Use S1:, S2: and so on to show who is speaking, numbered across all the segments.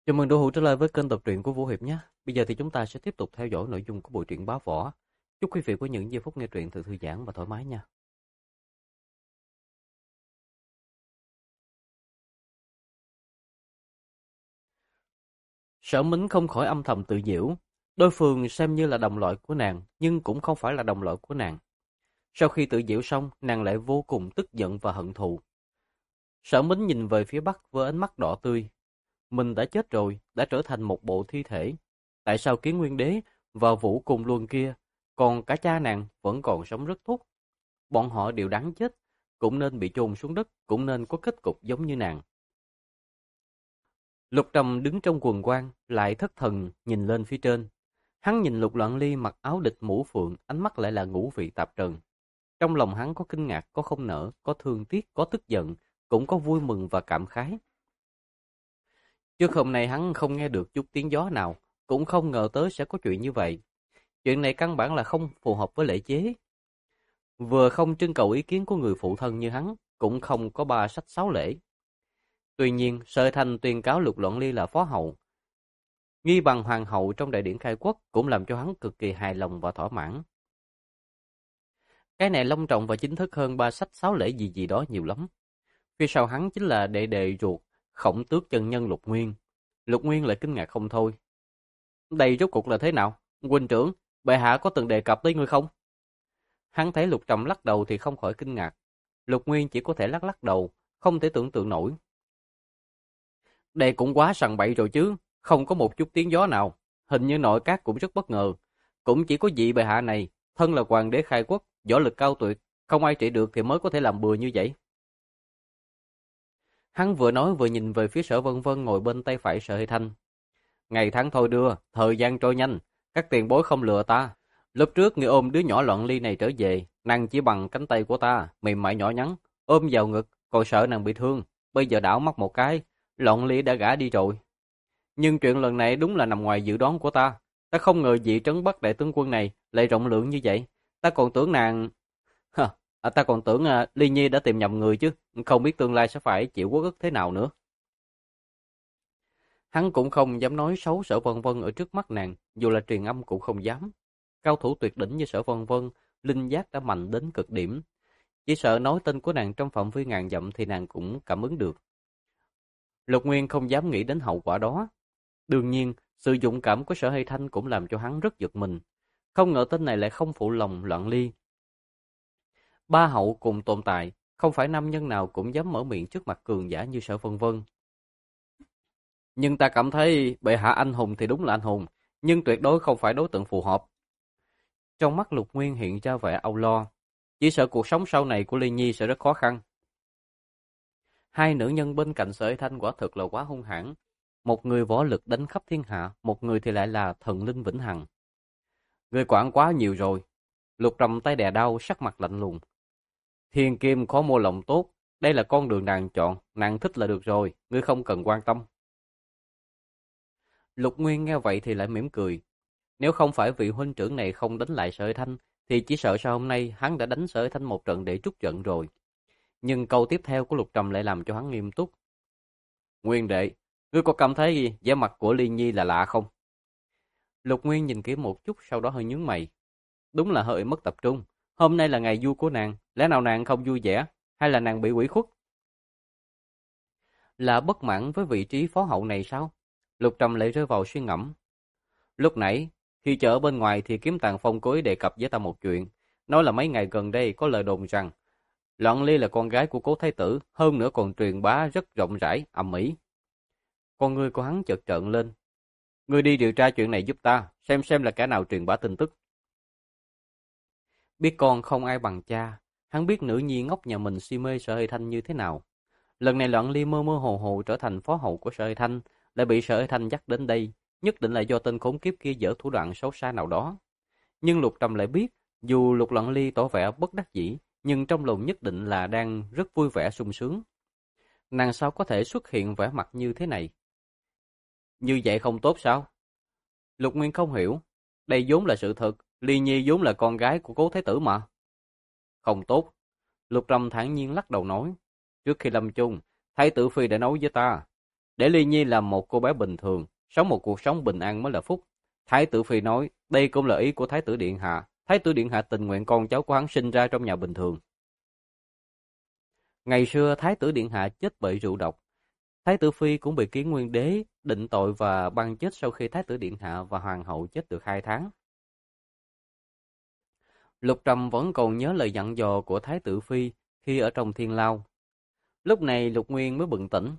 S1: Chào mừng Đỗ Hữu trở lại với kênh đọc truyện của Vũ Hiệp nhé. Bây giờ thì chúng ta sẽ tiếp tục theo dõi nội dung của bộ truyện Bá Võ. Chúc quý vị có những giây phút nghe truyện thật thư giãn và thoải mái nha. Sở Mính không khỏi âm thầm tự giễu. Đối phương xem như là đồng loại của nàng, nhưng cũng không phải là đồng loại của nàng. Sau khi tự giễu xong, nàng lại vô cùng tức giận và hận thù. Sở Mính nhìn về phía bắc với ánh mắt đỏ tươi. Mình đã chết rồi, đã trở thành một bộ thi thể. Tại sao Kiến Nguyên Đế và Vũ Cùng Luân kia, còn cả cha nàng vẫn còn sống rất tốt? Bọn họ đều đáng chết, cũng nên bị chôn xuống đất, cũng nên có kết cục giống như nàng. Lục Trầm đứng trong quần quan, lại thất thần nhìn lên phía trên. Hắn nhìn Lục Loạn Ly mặc áo địch mũ phượng, ánh mắt lại là ngũ vị tạp trần. Trong lòng hắn có kinh ngạc, có không nỡ, có thương tiếc, có tức giận, cũng có vui mừng và cảm khái. Trước hôm nay hắn không nghe được chút tiếng gió nào, cũng không ngờ tới sẽ có chuyện như vậy. Chuyện này căn bản là không phù hợp với lễ chế. Vừa không trưng cầu ý kiến của người phụ thân như hắn, cũng không có ba sách sáu lễ. Tuy nhiên, Sở Thanh tuyên cáo Lục Loạn Ly là phó hậu, nghi bằng hoàng hậu trong đại điển khai quốc, cũng làm cho hắn cực kỳ hài lòng và thỏa mãn. Cái này long trọng và chính thức hơn ba sách sáu lễ gì gì đó nhiều lắm. Phía sau hắn chính là đệ đệ ruột Khổng Tước chân nhân Lục Nguyên. Lục Nguyên lại kinh ngạc không thôi. Đây rốt cuộc là thế nào? Huynh trưởng, bệ hạ có từng đề cập tới ngươi không? Hắn thấy Lục Trầm lắc đầu thì không khỏi kinh ngạc. Lục Nguyên chỉ có thể lắc lắc đầu, không thể tưởng tượng nổi. Đây cũng quá sằng bậy rồi chứ, không có một chút tiếng gió nào. Hình như nội các cũng rất bất ngờ. Cũng chỉ có vị bệ hạ này, thân là hoàng đế khai quốc, võ lực cao tuyệt, không ai trị được thì mới có thể làm bừa như vậy. Hắn vừa nói vừa nhìn về phía Sở Vân Vân ngồi bên tay phải Sở Hệ Thanh. Ngày tháng thôi đưa, thời gian trôi nhanh, các tiền bối không lừa ta. Lúc trước ngươi ôm đứa nhỏ Loạn Ly này trở về, nàng chỉ bằng cánh tay của ta, mềm mại nhỏ nhắn, ôm vào ngực, còn sợ nàng bị thương. Bây giờ đảo mắt một cái, Loạn Ly đã gả đi rồi. Nhưng chuyện lần này đúng là nằm ngoài dự đoán của ta. Ta không ngờ vị trấn Bắc đại tướng quân này lại rộng lượng như vậy. Ta còn tưởng nàng... ta còn tưởng Ly Nhi đã tìm nhầm người chứ, không biết tương lai sẽ phải chịu uất ức thế nào nữa. Hắn cũng không dám nói xấu Sở Vân Vân ở trước mắt nàng, dù là truyền âm cũng không dám. Cao thủ tuyệt đỉnh như Sở Vân Vân, linh giác đã mạnh đến cực điểm. Chỉ sợ nói tên của nàng trong phạm vi ngàn dặm thì nàng cũng cảm ứng được. Lục Nguyên không dám nghĩ đến hậu quả đó. Đương nhiên, sự dũng cảm của Sở Hay Thanh cũng làm cho hắn rất giật mình. Không ngờ tên này lại không phụ lòng Loạn Ly. Ba hậu cùng tồn tại, không phải nam nhân nào cũng dám mở miệng trước mặt cường giả như Sở Vân Vân. Nhưng ta cảm thấy bệ hạ anh hùng thì đúng là anh hùng, nhưng tuyệt đối không phải đối tượng phù hợp. Trong mắt Lục Nguyên hiện ra vẻ âu lo, chỉ sợ cuộc sống sau này của Ly Nhi sẽ rất khó khăn. Hai nữ nhân bên cạnh Sở Thanh quả thực là quá hung hãn, một người võ lực đánh khắp thiên hạ, một người thì lại là thần linh vĩnh hằng. Người quản quá nhiều rồi. Lục Trầm tay đè đau, sắc mặt lạnh lùng. Thiên kim khó mua lòng tốt, đây là con đường nàng chọn, nàng thích là được rồi, ngươi không cần quan tâm. Lục Nguyên nghe vậy thì lại mỉm cười. Nếu không phải vị huynh trưởng này không đánh lại Sở Thanh, thì chỉ sợ sau hôm nay hắn đã đánh Sở Thanh một trận để trút giận rồi. Nhưng câu tiếp theo của Lục Trầm lại làm cho hắn nghiêm túc. Nguyên đệ, ngươi có cảm thấy vẻ mặt của Ly Nhi là lạ không? Lục Nguyên nhìn kỹ một chút sau đó hơi nhướng mày. Đúng là hơi mất tập trung. Hôm nay là ngày vui của nàng, lẽ nào nàng không vui vẻ, hay là nàng bị ủy khuất? Là bất mãn với vị trí phó hậu này sao? Lục Trầm lại rơi vào suy ngẫm. Lúc nãy, khi chờ ở bên ngoài thì Kiếm Tàng Phong cố ý đề cập với ta một chuyện, nói là mấy ngày gần đây có lời đồn rằng Loạn Ly là con gái của cố thái tử, hơn nữa còn truyền bá rất rộng rãi, ầm ĩ. Con ngươi của hắn chợt trợn lên. Ngươi đi điều tra chuyện này giúp ta, xem là kẻ nào truyền bá tin tức. Biết con không ai bằng cha, hắn biết nữ nhi ngốc nhà mình si mê Sở Hệ Thanh như thế nào. Lần này Loạn Ly mơ mơ hồ hồ trở thành phó hậu của Sở Hệ Thanh, lại bị Sở Hệ Thanh dắt đến đây, nhất định là do tên khốn kiếp kia dở thủ đoạn xấu xa nào đó. Nhưng Lục Trầm lại biết, dù Lục Loạn Ly tỏ vẻ bất đắc dĩ, nhưng trong lòng nhất định là đang rất vui vẻ sung sướng. Nàng sao có thể xuất hiện vẻ mặt như thế này? Như vậy không tốt sao? Lục Nguyên không hiểu. Đây vốn là sự thật, Ly Nhi vốn là con gái của cố thái tử mà. Không tốt. Lục Trầm thản nhiên lắc đầu nói. Trước khi lâm chung, thái tử phi đã nói với ta. Để Ly Nhi làm một cô bé bình thường, sống một cuộc sống bình an mới là phúc. Thái tử Phi nói, đây cũng là ý của Thái tử Điện Hạ. Thái tử Điện Hạ tình nguyện con cháu của hắn sinh ra trong nhà bình thường. Ngày xưa Thái tử Điện Hạ chết bởi rượu độc. Thái tử Phi cũng bị Kiến Nguyên Đế định tội và bắn chết sau khi Thái tử Điện Hạ và Hoàng hậu chết được 2 tháng. Lục Trầm vẫn còn nhớ lời dặn dò của Thái tử Phi khi ở trong thiên lao. Lúc này Lục Nguyên mới bừng tỉnh.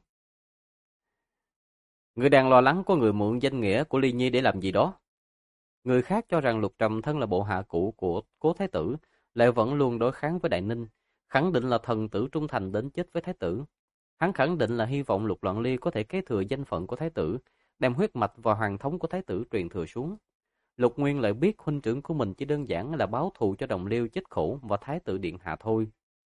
S1: Người đang lo lắng có người mượn danh nghĩa của Ly Nhi để làm gì đó. Người khác cho rằng Lục Trầm thân là bộ hạ cũ của cố Thái tử, lại vẫn luôn đối kháng với Đại Ninh, khẳng định là thần tử trung thành đến chết với Thái tử. Hắn khẳng định là hy vọng Lục Loạn Ly có thể kế thừa danh phận của Thái tử, đem huyết mạch và hoàng thống của Thái tử truyền thừa xuống. Lục Nguyên lại biết huynh trưởng của mình chỉ đơn giản là báo thù cho đồng liêu chết khổ và Thái tử Điện Hạ thôi.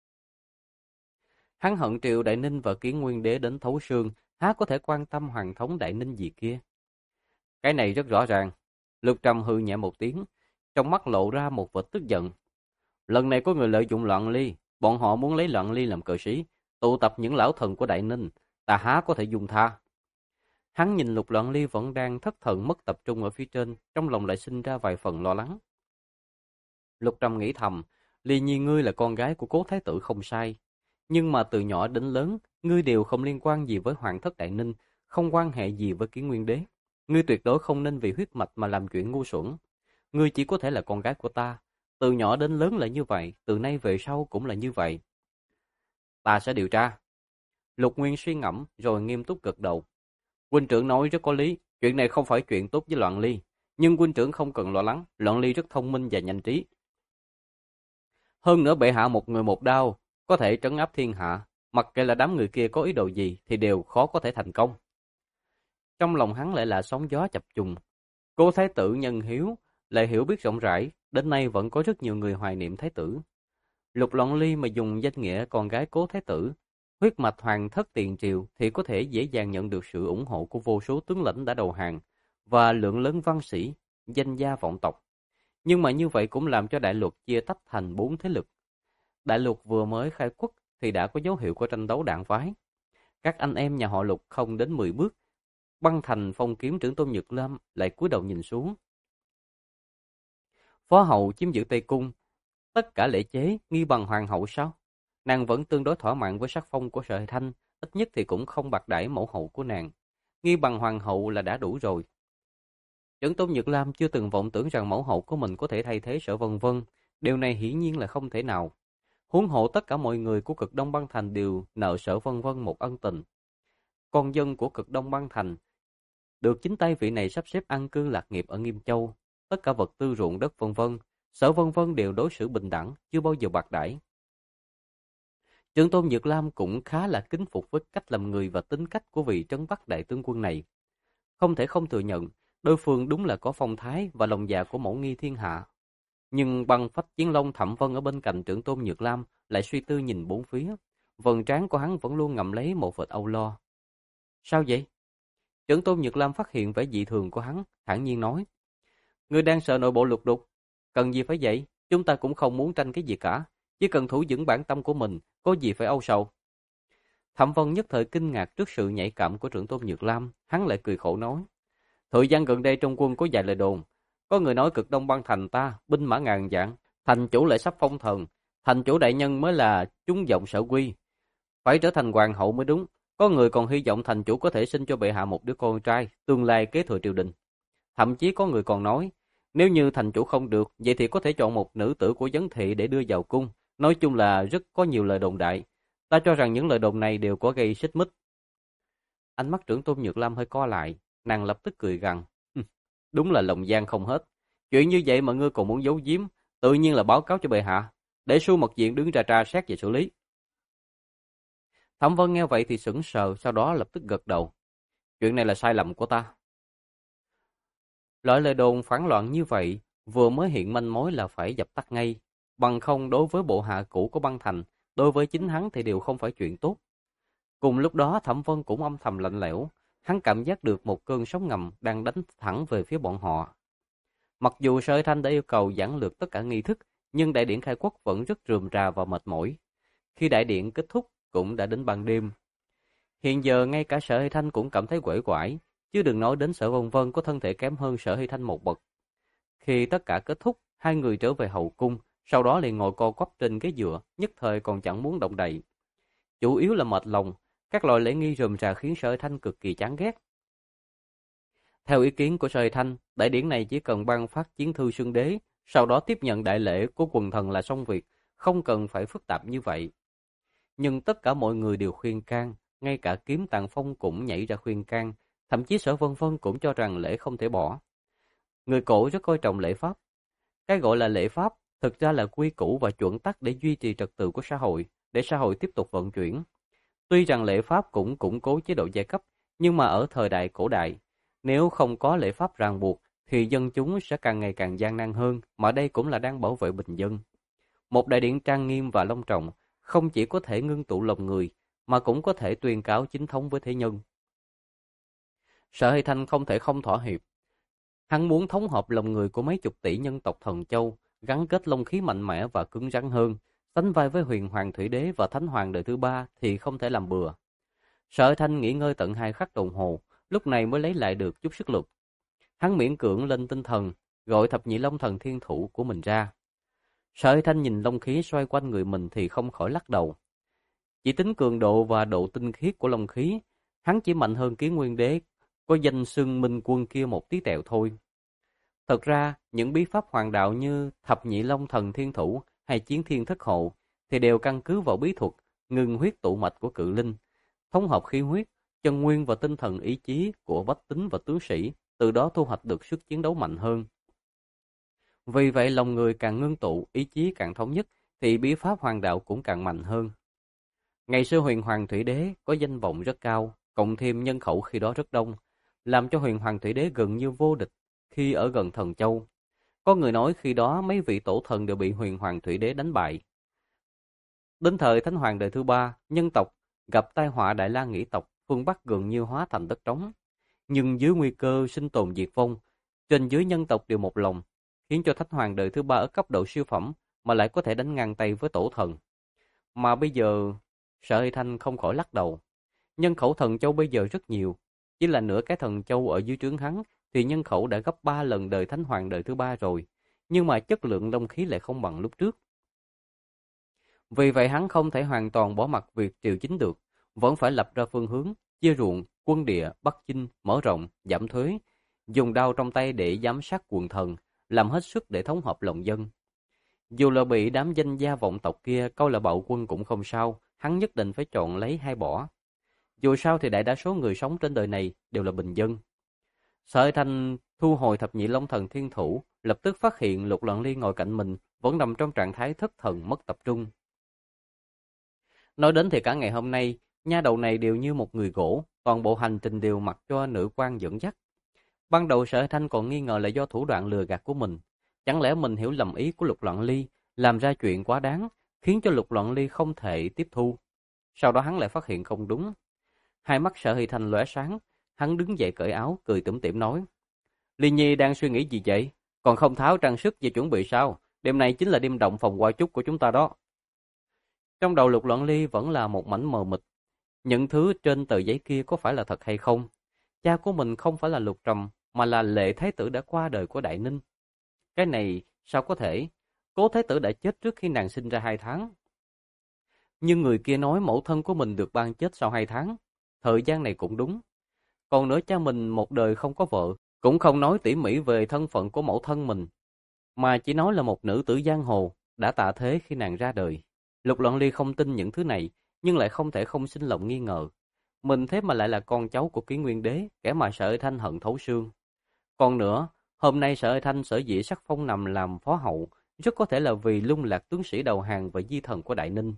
S1: Hắn hận Triệu Đại Ninh và Kiến Nguyên Đế đến thấu xương, há có thể quan tâm hoàng thống Đại Ninh gì kia. Cái này rất rõ ràng. Lục Trầm hừ nhẹ một tiếng, trong mắt lộ ra một vệt tức giận. Lần này có người lợi dụng Loạn Ly, bọn họ muốn lấy Loạn Ly làm cờ sĩ, tụ tập những lão thần của Đại Ninh, ta há có thể dung tha. Hắn nhìn Lục Loạn Ly vẫn đang thất thần mất tập trung ở phía trên, trong lòng lại sinh ra vài phần lo lắng. Lục Trầm nghĩ thầm, Ly Nhi ngươi là con gái của cố thái tử không sai, nhưng mà từ nhỏ đến lớn, ngươi đều không liên quan gì với Hoàng thất Đại Ninh, không quan hệ gì với Kiến Nguyên Đế. Ngươi tuyệt đối không nên vì huyết mạch mà làm chuyện ngu xuẩn. Ngươi chỉ có thể là con gái của ta, từ nhỏ đến lớn là như vậy, từ nay về sau cũng là như vậy. Ta sẽ điều tra. Lục Nguyên suy ngẫm rồi nghiêm túc gật đầu. Huynh trưởng nói rất có lý, chuyện này không phải chuyện tốt với Loạn Ly, nhưng huynh trưởng không cần lo lắng, Loạn Ly rất thông minh và nhanh trí. Hơn nữa bệ hạ một người một đao, có thể trấn áp thiên hạ, mặc kệ là đám người kia có ý đồ gì thì đều khó có thể thành công. Trong lòng hắn lại là sóng gió chập trùng. Cố thái tử nhân hiếu, lại hiểu biết rộng rãi, đến nay vẫn có rất nhiều người hoài niệm thái tử. Lục Loạn Ly mà dùng danh nghĩa con gái cố thái tử, huyết mạch hoàng thất tiền triều thì có thể dễ dàng nhận được sự ủng hộ của vô số tướng lĩnh đã đầu hàng và lượng lớn văn sĩ, danh gia vọng tộc. Nhưng mà như vậy cũng làm cho đại lục chia tách thành 4 thế lực. Đại lục vừa mới khai quốc thì đã có dấu hiệu của tranh đấu đảng phái. Các anh em nhà họ Lục không đến 10 bước, băng thành phong kiếm trưởng tôn Nhược Lâm lại cúi đầu nhìn xuống. Phó hậu chiếm giữ Tây Cung, tất cả lễ chế nghi bằng hoàng hậu sao? Nàng vẫn tương đối thỏa mãn với sắc phong của Sở Thanh, ít nhất thì cũng không bạc đãi mẫu hậu của nàng. Nghi bằng hoàng hậu là đã đủ rồi. Trưởng tôn Nhược Lam chưa từng vọng tưởng rằng mẫu hậu của mình có thể thay thế Sở Vân Vân, điều này hiển nhiên là không thể nào. Huống hộ tất cả mọi người của Cực Đông Băng Thành đều nợ Sở Vân Vân một ân tình. Con dân của Cực Đông Băng Thành được chính tay vị này sắp xếp an cư lạc nghiệp ở Nghiêm Châu, tất cả vật tư ruộng đất vân vân, Sở Vân Vân đều đối xử bình đẳng, chưa bao giờ bạc đãi. Trưởng tôn Nhược Lam cũng khá là kính phục với cách làm người và tính cách của vị trấn Bắc đại tướng quân này. Không thể không thừa nhận, đối phương đúng là có phong thái và lòng dạ của mẫu nghi thiên hạ. Nhưng băng phách chiến long Thẩm Vân ở bên cạnh trưởng tôn Nhược Lam lại suy tư nhìn bốn phía. Vầng trán của hắn vẫn luôn ngậm lấy một vệt âu lo. Sao vậy? Trưởng tôn Nhược Lam phát hiện vẻ dị thường của hắn, thản nhiên nói. Ngươi đang sợ nội bộ lục đục, cần gì phải vậy? Chúng ta cũng không muốn tranh cái gì cả, chỉ cần thủ vững bản tâm của mình, có gì phải âu sầu. Thẩm Vân nhất thời kinh ngạc trước sự nhạy cảm của trưởng tôn Nhược Lam, hắn lại cười khổ nói. Thời gian gần đây trong quân có vài lời đồn, có người nói Cực Đông Băng Thành ta, binh mã ngàn vạn, thành chủ lại sắp phong thần, thành chủ đại nhân mới là chúng vọng sở quy, phải trở thành hoàng hậu mới đúng. Có người còn hy vọng thành chủ có thể sinh cho bệ hạ một đứa con trai, tương lai kế thừa triều đình. Thậm chí có người còn nói, nếu như thành chủ không được, vậy thì có thể chọn một nữ tử của Dấn Thị để đưa vào cung. Nói chung là rất có nhiều lời đồn đại. Ta cho rằng những lời đồn này đều có gây xích mích. Ánh mắt trưởng tôn Nhược Lam hơi co lại, nàng lập tức cười gằn. Đúng là lòng gian không hết. Chuyện như vậy mà ngươi còn muốn giấu giếm, tự nhiên là báo cáo cho bệ hạ, để Su Mật Diện đứng ra tra xét và xử lý. Thẩm Vân nghe vậy thì sững sờ, sau đó lập tức gật đầu. Chuyện này là sai lầm của ta. Loại lời đồn phản loạn như vậy, vừa mới hiện manh mối là phải dập tắt ngay. Bằng không đối với bộ hạ cũ của băng thành, đối với chính hắn thì đều không phải chuyện tốt. Cùng lúc đó Thẩm Vân cũng âm thầm lạnh lẽo, hắn cảm giác được một cơn sóng ngầm đang đánh thẳng về phía bọn họ. Mặc dù Sở Thanh đã yêu cầu giản lược tất cả nghi thức, nhưng đại điện khai quốc vẫn rất rườm rà và mệt mỏi. Khi đại điện kết thúc cũng đã đến ban đêm. Hiện giờ ngay cả Sở Hy Thanh cũng cảm thấy uể oải, chứ đừng nói đến Sở Vân Vân có thân thể kém hơn Sở Hy Thanh một bậc. Khi tất cả kết thúc, hai người trở về hậu cung, sau đó liền ngồi co quắp trên ghế dựa, nhất thời còn chẳng muốn động đậy. Chủ yếu là mệt lòng, các loại lễ nghi rườm rà khiến Sở Hy Thanh cực kỳ chán ghét. Theo ý kiến của Sở Hy Thanh, đại điển này chỉ cần ban phát chiến thư xưng đế, sau đó tiếp nhận đại lễ của quần thần là xong việc, không cần phải phức tạp như vậy. Nhưng tất cả mọi người đều khuyên can, ngay cả Kiếm Tàng Phong cũng nhảy ra khuyên can, thậm chí Sở Vân Vân cũng cho rằng lễ không thể bỏ. Người cổ rất coi trọng lễ pháp. Cái gọi là lễ pháp, thực ra là quy củ và chuẩn tắc để duy trì trật tự của xã hội, để xã hội tiếp tục vận chuyển. Tuy rằng lễ pháp cũng củng cố chế độ giai cấp, nhưng mà ở thời đại cổ đại, nếu không có lễ pháp ràng buộc, thì dân chúng sẽ càng ngày càng gian nan hơn, mà đây cũng là đang bảo vệ bình dân. Một đại điện trang nghiêm và long trọng, không chỉ có thể ngưng tụ lòng người, mà cũng có thể tuyên cáo chính thống với thế nhân. Sở Hy Thanh không thể không thỏa hiệp. Hắn muốn thống hợp lòng người của mấy chục tỷ nhân tộc Thần Châu, gắn kết long khí mạnh mẽ và cứng rắn hơn, sánh vai với Huyền Hoàng Thủy Đế và Thánh Hoàng đời thứ ba thì không thể làm bừa. Sở Hy Thanh nghỉ ngơi tận 2 khắc đồng hồ, lúc này mới lấy lại được chút sức lực. Hắn miễn cưỡng lên tinh thần, gọi thập nhị long thần thiên thủ của mình ra. Sở Hy Thanh nhìn long khí xoay quanh người mình thì không khỏi lắc đầu. Chỉ tính cường độ và độ tinh khiết của long khí, hắn chỉ mạnh hơn Kiến Nguyên Đế có danh xưng Minh Quân kia một tí tẹo thôi. Thật ra, những bí pháp hoàng đạo như thập nhị long thần thiên thủ hay chiến thiên thất hộ thì đều căn cứ vào bí thuật ngừng huyết tụ mạch của cự linh, thống hợp khí huyết, chân nguyên và tinh thần ý chí của bách tính và tướng sĩ, từ đó thu hoạch được sức chiến đấu mạnh hơn. Vì vậy lòng người càng ngưng tụ, ý chí càng thống nhất, thì bí pháp hoàng đạo cũng càng mạnh hơn. Ngày xưa Huyền Hoàng Thủy Đế có danh vọng rất cao, cộng thêm nhân khẩu khi đó rất đông, làm cho Huyền Hoàng Thủy Đế gần như vô địch khi ở gần Thần Châu. Có người nói khi đó mấy vị tổ thần đều bị Huyền Hoàng Thủy Đế đánh bại. Đến thời Thánh Hoàng đời thứ ba, nhân tộc gặp tai họa Đại La Nghĩ tộc, phương Bắc gần như hóa thành đất trống. Nhưng dưới nguy cơ sinh tồn diệt vong, trên dưới nhân tộc đều một lòng, khiến cho Thánh Hoàng đời thứ ba ở cấp độ siêu phẩm mà lại có thể đánh ngang tay với tổ thần. Mà bây giờ, Sở Hy Thanh không khỏi lắc đầu. Nhân khẩu Thần Châu bây giờ rất nhiều, chỉ là nửa cái Thần Châu ở dưới trướng hắn thì nhân khẩu đã gấp 3 lần đời Thánh Hoàng đời thứ ba rồi, nhưng mà chất lượng long khí lại không bằng lúc trước. Vì vậy hắn không thể hoàn toàn bỏ mặc việc triều chính được, vẫn phải lập ra phương hướng, chia ruộng, quân địa, bắc chinh, mở rộng, giảm thuế, dùng đao trong tay để giám sát quần thần, làm hết sức để thống hợp lòng dân. Dù là bị đám danh gia vọng tộc kia câu là bạo quân cũng không sao, hắn nhất định phải chọn lấy hay bỏ. Dù sao thì đại đa số người sống trên đời này đều là bình dân. Sở Hy Thanh thu hồi thập nhị long thần thiên thủ, lập tức phát hiện Lục Loạn Ly ngồi cạnh mình, vẫn nằm trong trạng thái thất thần mất tập trung. Nói đến thì cả ngày hôm nay, nha đầu này đều như một người gỗ, toàn bộ hành trình đều mặc cho nữ quan dẫn dắt. Ban đầu Sở Hy Thanh còn nghi ngờ là do thủ đoạn lừa gạt của mình. Chẳng lẽ mình hiểu lầm ý của Lục Loạn Ly, làm ra chuyện quá đáng, khiến cho Lục Loạn Ly không thể tiếp thu. Sau đó hắn lại phát hiện không đúng. Hai mắt Sở Hy Thanh lóe sáng, hắn đứng dậy cởi áo, cười tủm tỉm nói. Ly Nhi đang suy nghĩ gì vậy? Còn không tháo trang sức và chuẩn bị sao? Đêm nay chính là đêm động phòng hoa chúc của chúng ta đó. Trong đầu Lục Loạn Ly vẫn là một mảnh mờ mịt. Những thứ trên tờ giấy kia có phải là thật hay không? Cha của mình không phải là Lục Trầm, mà là Lệ Thái Tử đã qua đời của Đại Ninh. Cái này sao có thể? Cố Thái Tử đã chết trước khi nàng sinh ra 2 tháng. Nhưng người kia nói mẫu thân của mình được ban chết sau 2 tháng. Thời gian này cũng đúng. Còn nữa cha mình một đời không có vợ, cũng không nói tỉ mỉ về thân phận của mẫu thân mình, mà chỉ nói là một nữ tử giang hồ, đã tạ thế khi nàng ra đời. Lục Loạn Ly không tin những thứ này, nhưng lại không thể không sinh lòng nghi ngờ. Mình thế mà lại là con cháu của Kiến Nguyên Đế, kẻ mà Sở Hy Thanh hận thấu xương. Còn nữa, hôm nay Sở Hy Thanh sở dĩ sắc phong nằm làm phó hậu, rất có thể là vì lung lạc tướng sĩ đầu hàng và di thần của Đại Ninh.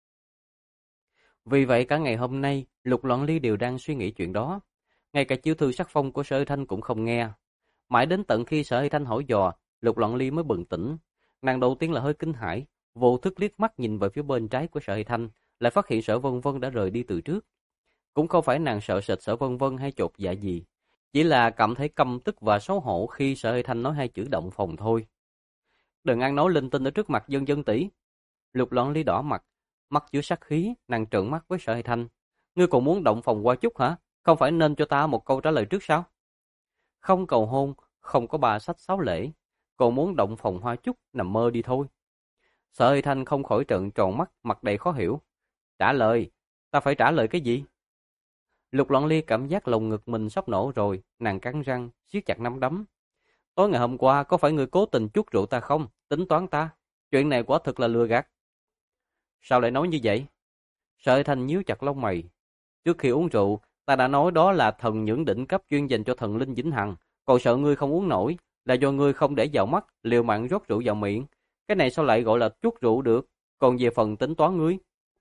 S1: Vì vậy cả ngày hôm nay, Lục Loạn Ly đều đang suy nghĩ chuyện đó. Ngay cả chiếu thư sắc phong của Sở Hy Thanh cũng không nghe. Mãi đến tận khi Sở Hy Thanh hỏi dò, Lục Loạn Ly mới bừng tỉnh. Nàng đầu tiên là hơi kinh hãi, vô thức liếc mắt nhìn về phía bên trái của Sở Hy Thanh, lại phát hiện Sở Vân Vân đã rời đi từ trước. Cũng không phải nàng sợ sệt Sở Vân Vân hay chột dạ gì, chỉ là cảm thấy căm tức và xấu hổ khi Sở Hy Thanh nói 2 chữ động phòng thôi. Đừng ăn nói linh tinh ở trước mặt dân tỷ. Lục Loạn Ly đỏ mặt, mắt chứa sát khí, nàng trợn mắt với Sở Hy Thanh. Ngươi còn muốn động phòng hoa chúc hả? Không phải nên cho ta một câu trả lời trước sao? Không cầu hôn, không có bà sách sáu lễ, còn muốn động phòng hoa chúc, nằm mơ đi thôi. Sở Hơi Thanh không khỏi trợn tròn mắt, mặt đầy khó hiểu. Trả lời, ta phải trả lời cái gì? Lục Loan Ly cảm giác lồng ngực mình sắp nổ rồi, nàng cắn răng, siết chặt nắm đấm. Tối ngày hôm qua, có phải người cố tình chuốt rượu ta không? Tính toán ta. Chuyện này quả thực là lừa gạt. Sao lại nói như vậy? Sở Hơi Thanh nhíu chặt lông mày. Trước khi uống rượu, ta đã nói đó là thần nhưỡng đỉnh cấp chuyên dành cho thần linh vĩnh hằng. Còn sợ ngươi không uống nổi, là do ngươi không để vào mắt, liều mạng rót rượu vào miệng. Cái này sao lại gọi là chuốt rượu được? Còn về phần tính toán ngươi.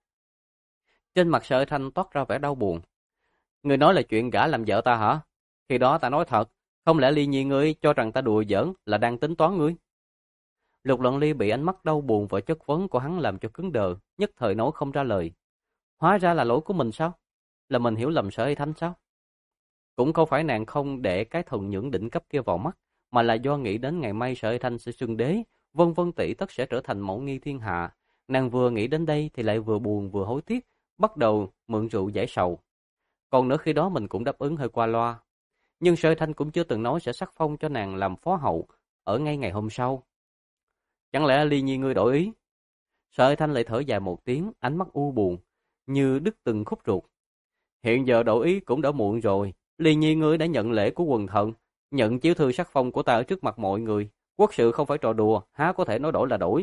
S1: Trên mặt Sở Hơi Thanh toát ra vẻ đau buồn. Ngươi nói là chuyện gả làm vợ ta hả? Khi đó ta nói thật, không lẽ Ly Nhi ngươi cho rằng ta đùa giỡn là đang tính toán ngươi? Lục Luận Ly bị ánh mắt đau buồn và chất vấn của hắn làm cho cứng đờ, nhất thời nói không ra lời. Hóa ra là lỗi của mình sao? Là mình hiểu lầm Sở Hay Thanh sao? Cũng không phải nàng không để cái thần nhưỡng đỉnh cấp kia vào mắt, mà là do nghĩ đến ngày mai Sở Hay Thanh sẽ xưng đế, vân vân tỷ tất sẽ trở thành mẫu nghi thiên hạ. Nàng vừa nghĩ đến đây thì lại vừa buồn vừa hối tiếc, bắt đầu mượn rượu giải sầu. Còn nữa khi đó mình cũng đáp ứng hơi qua loa. Nhưng Sở Hay Thanh cũng chưa từng nói sẽ sắc phong cho nàng làm phó hậu ở ngay ngày hôm sau. Chẳng lẽ Ly Nhi ngươi đổi ý? Sở Hay Thanh lại thở dài một tiếng, ánh mắt u buồn, như đứt từng khúc ruột. Hiện giờ đổi ý cũng đã muộn rồi. Ly Nhi ngươi đã nhận lễ của quần thần, nhận chiếu thư sắc phong của ta ở trước mặt mọi người. Quốc sự không phải trò đùa, há có thể nói đổi là đổi.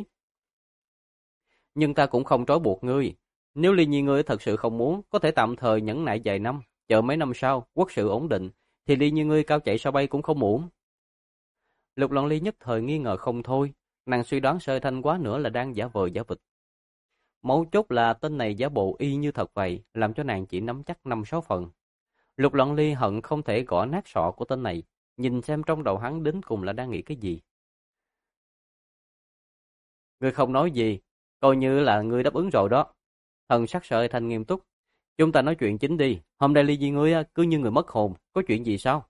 S1: Nhưng ta cũng không trói buộc ngươi. Nếu Ly Nhi ngươi thật sự không muốn, có thể tạm thời nhẫn nại vài năm, chờ mấy năm sau, quốc sự ổn định, thì Ly Nhi ngươi cao chạy sao bay cũng không muộn. Lục Loan Ly nhất thời nghi ngờ không thôi, nàng suy đoán Sở Hay Thanh quá nữa là đang giả vờ giả vịt. Mấu chốt là tên này giả bộ y như thật vậy, làm cho nàng chỉ nắm chắc 5-6 phần. Lục Loan Ly hận không thể gõ nát sọ của tên này, nhìn xem trong đầu hắn đến cùng là đang nghĩ cái gì. Ngươi không nói gì, coi như là ngươi đáp ứng rồi đó. Thần sắc Sở Hay Thanh nghiêm túc. Chúng ta nói chuyện chính đi, hôm nay Ly Di ngươi cứ như người mất hồn, có chuyện gì sao?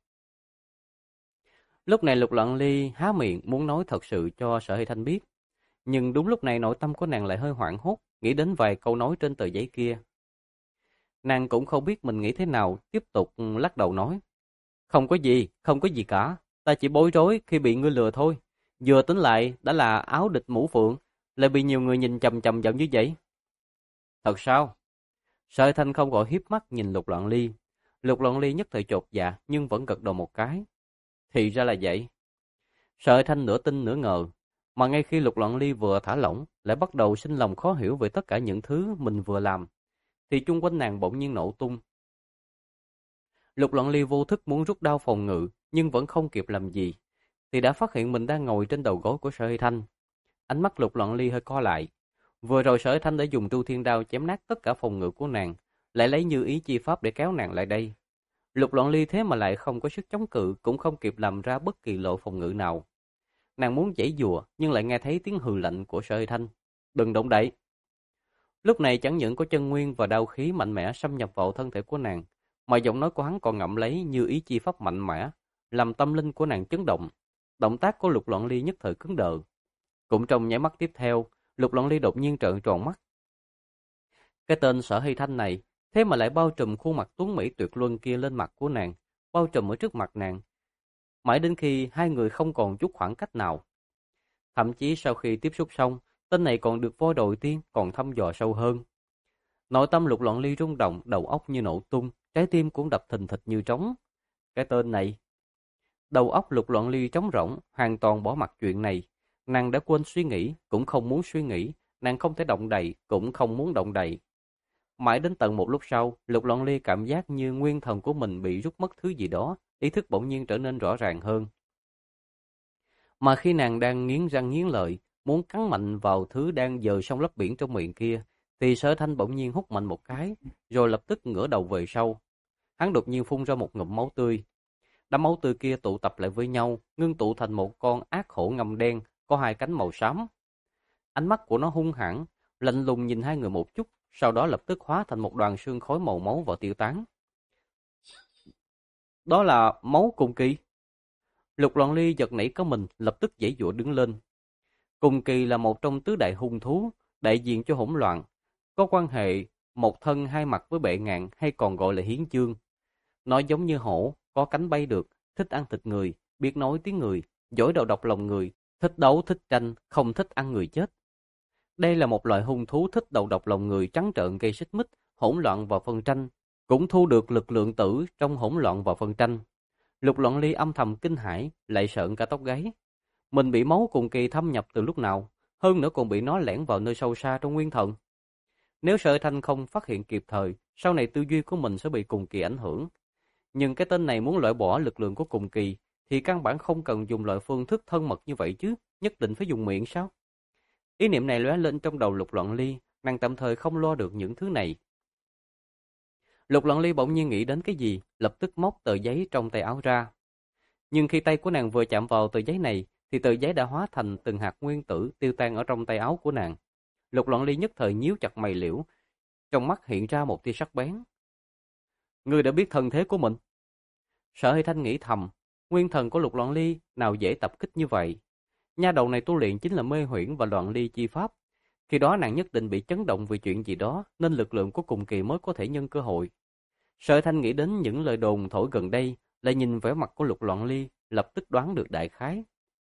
S1: Lúc này Lục Loan Ly há miệng muốn nói thật sự cho Sở Hay Thanh biết. Nhưng đúng lúc này nội tâm của nàng lại hơi hoảng hốt, nghĩ đến vài câu nói trên tờ giấy kia. Nàng cũng không biết mình nghĩ thế nào, tiếp tục lắc đầu nói. Không có gì cả, ta chỉ bối rối khi bị ngươi lừa thôi. Vừa tính lại đã là áo địch mũ phượng, lại bị nhiều người nhìn chằm chằm vào như vậy. Thật sao? Sở Thanh không gọi hiếp mắt nhìn Lục Loan Ly. Lục Loan Ly nhất thời chột dạ nhưng vẫn gật đầu một cái. Thì ra là vậy. Sở Thanh nửa tin nửa ngờ, mà ngay khi Lục Loan Ly vừa thả lỏng, lại bắt đầu sinh lòng khó hiểu về tất cả những thứ mình vừa làm, thì chung quanh nàng bỗng nhiên nổ tung. Lục Loan Ly vô thức muốn rút đao phòng ngự, nhưng vẫn không kịp làm gì, thì đã phát hiện mình đang ngồi trên đầu gối của Sở Hay Thanh. Ánh mắt Lục Loan Ly hơi co lại. Vừa rồi Sở Hay Thanh đã dùng Tru Thiên Đao chém nát tất cả phòng ngự của nàng, lại lấy như ý chi pháp để kéo nàng lại đây. Lục Loan Ly thế mà lại không có sức chống cự, cũng không kịp làm ra bất kỳ lộ phòng ngự nào. Nàng muốn giãy giụa nhưng lại nghe thấy tiếng hừ lạnh của Sở Hay Thanh. Đừng động đậy. Lúc này chẳng những có chân nguyên và đao khí mạnh mẽ xâm nhập vào thân thể của nàng, mà giọng nói của hắn còn ngậm lấy như ý chi pháp mạnh mẽ, làm tâm linh của nàng chấn động. Động tác của Lục Loan Ly nhất thời cứng đờ. Cũng trong nháy mắt tiếp theo, Lục Loan Ly đột nhiên trợn tròn mắt. Cái tên Sở Hay Thanh này, thế mà lại bao trùm khuôn mặt tuấn mỹ tuyệt luân kia lên mặt của nàng, bao trùm ở trước mặt nàng. Mãi đến khi hai người không còn chút khoảng cách nào. Thậm chí sau khi tiếp xúc xong, tên này còn được voi đầu tiên còn thăm dò sâu hơn. Nội tâm Lục Loan Ly rung động, đầu óc như nổ tung, trái tim cũng đập thình thịch như trống. Cái tên này, đầu óc Lục Loan Ly trống rỗng, hoàn toàn bỏ mặc chuyện này. Nàng đã quên suy nghĩ, cũng không muốn suy nghĩ, nàng không thể động đậy, cũng không muốn động đậy. Mãi đến tận một lúc sau, Lục Loan Ly cảm giác như nguyên thần của mình bị rút mất thứ gì đó, ý thức bỗng nhiên trở nên rõ ràng hơn. Mà khi nàng đang nghiến răng nghiến lợi, muốn cắn mạnh vào thứ đang dời sông lấp biển trong miệng kia, thì Sở Thanh bỗng nhiên hút mạnh một cái, rồi lập tức ngửa đầu về sau. Hắn đột nhiên phun ra một ngụm máu tươi. Đám máu tươi kia tụ tập lại với nhau, ngưng tụ thành một con ác hổ ngăm đen, có hai cánh màu xám. Ánh mắt của nó hung hãn, lạnh lùng nhìn hai người một chút, sau đó lập tức hóa thành một đoàn sương khói màu máu và tiêu tán. Đó là máu cung kỳ. Lục Loan Ly giật nảy có mình, lập tức giãy giụa đứng lên. Cung kỳ là một trong tứ đại hung thú, đại diện cho hỗn loạn, có quan hệ một thân hai mặt với bệ ngạn hay còn gọi là hiến chương. Nó giống như hổ, có cánh bay được, thích ăn thịt người, biết nói tiếng người, giỏi đầu độc lòng người, thích đấu thích tranh, không thích ăn người chết. Đây là một loại hung thú thích đầu độc lòng người, trắng trợn gây xích mích, hỗn loạn và phân tranh, cũng thu được lực lượng tử trong hỗn loạn và phân tranh. Lục Loạn Ly âm thầm kinh hãi, lại sợn cả tóc gáy. Mình bị máu cùng kỳ thâm nhập từ lúc nào, hơn nữa còn bị nó lẻn vào nơi sâu xa trong nguyên thần. Nếu Sở Thanh không phát hiện kịp thời, sau này tư duy của mình sẽ bị cùng kỳ ảnh hưởng. Nhưng cái tên này muốn loại bỏ lực lượng của cùng kỳ, thì căn bản không cần dùng loại phương thức thân mật như vậy chứ, nhất định phải dùng miệng sao? Ý niệm này lóe lên trong đầu Lục Loạn Ly, nàng tạm thời không lo được những thứ này. Lục Loạn Ly bỗng nhiên nghĩ đến cái gì, lập tức móc tờ giấy trong tay áo ra. Nhưng khi tay của nàng vừa chạm vào tờ giấy này, thì tờ giấy đã hóa thành từng hạt nguyên tử tiêu tan ở trong tay áo của nàng. Lục Loạn Ly nhất thời nhíu chặt mày liễu, trong mắt hiện ra một tia sắc bén. Ngươi đã biết thân thế của mình. Sở Hy Thanh nghĩ thầm, nguyên thần của Lục Loạn Ly nào dễ tập kích như vậy. Nha đầu này tu luyện chính là mê huyễn và loạn ly chi pháp. Khi đó nàng nhất định bị chấn động vì chuyện gì đó, nên lực lượng của cùng kỳ mới có thể nhân cơ hội. Sở Hy Thanh nghĩ đến những lời đồn thổi gần đây, lại nhìn vẻ mặt của Lục Loạn Ly, lập tức đoán được đại khái.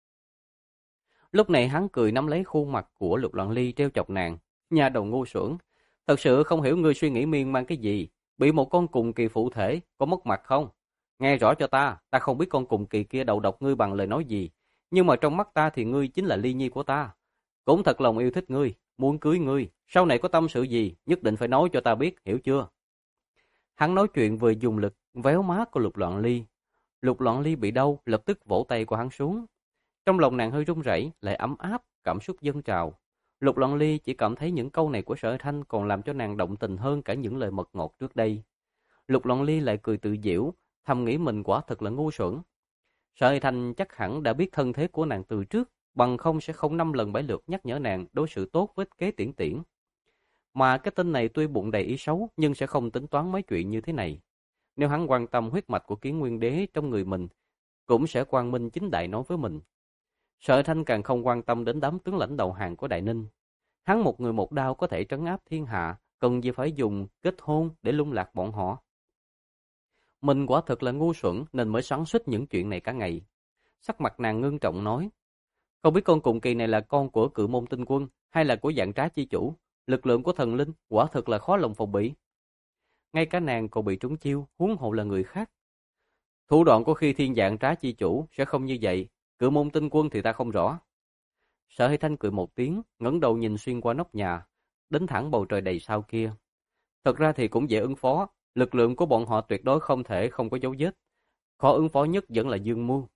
S1: Lúc này hắn cười nắm lấy khuôn mặt của Lục Loạn Ly trêu chọc nàng. Nha đầu ngu xuẩn, thật sự không hiểu ngươi suy nghĩ miên man cái gì. Bị một con cùng kỳ phụ thể, có mất mặt không? Nghe rõ cho ta không biết con cùng kỳ kia đầu độc ngươi bằng lời nói gì. Nhưng mà trong mắt ta thì ngươi chính là Ly Nhi của ta. Cũng thật lòng yêu thích ngươi, muốn cưới ngươi. Sau này có tâm sự gì, nhất định phải nói cho ta biết, hiểu chưa? Hắn nói chuyện vừa dùng lực véo má của Lục Loạn Ly. Lục Loạn Ly bị đau, lập tức vỗ tay của hắn xuống. Trong lòng nàng hơi run rẩy, lại ấm áp, cảm xúc dâng trào. Lục Loạn Ly chỉ cảm thấy những câu này của Sở Thanh còn làm cho nàng động tình hơn cả những lời mật ngọt trước đây. Lục Loạn Ly lại cười tự giễu, thầm nghĩ mình quả thật là ngu xuẩn. Sở Thanh chắc hẳn đã biết thân thế của nàng từ trước, bằng không sẽ không 5 lần 7 lượt nhắc nhở nàng đối xử tốt với Kế Tiễn Tiễn. Mà cái tên này tuy bụng đầy ý xấu, nhưng sẽ không tính toán mấy chuyện như thế này. Nếu hắn quan tâm huyết mạch của Kiến Nguyên Đế trong người mình, cũng sẽ quang minh chính đại nói với mình. Sở Thanh càng không quan tâm đến đám tướng lãnh đầu hàng của Đại Ninh. Hắn một người một đao có thể trấn áp thiên hạ, cần gì phải dùng kết hôn để lung lạc bọn họ. Mình quả thực là ngu xuẩn nên mới xoắn xuýt những chuyện này cả ngày. Sắc mặt nàng ngưng trọng nói, không biết con cùng kỳ này là con của Cự Môn Tinh Quân hay là của Dạng Trá chi chủ. Lực lượng của thần linh quả thực là khó lòng phòng bị. Ngay cả nàng còn bị trúng chiêu, huống hộ là người khác. Thủ đoạn của Khi Thiên Dạng Trá chi chủ sẽ không như vậy, Cự Môn Tinh Quân thì ta không rõ. Sở Hy Thanh cười một tiếng, ngẩng đầu nhìn xuyên qua nóc nhà, đến thẳng bầu trời đầy sao kia. Thật ra thì cũng dễ ứng phó, lực lượng của bọn họ tuyệt đối không thể không có dấu vết. Khó ứng phó nhất vẫn là Dương Mưu.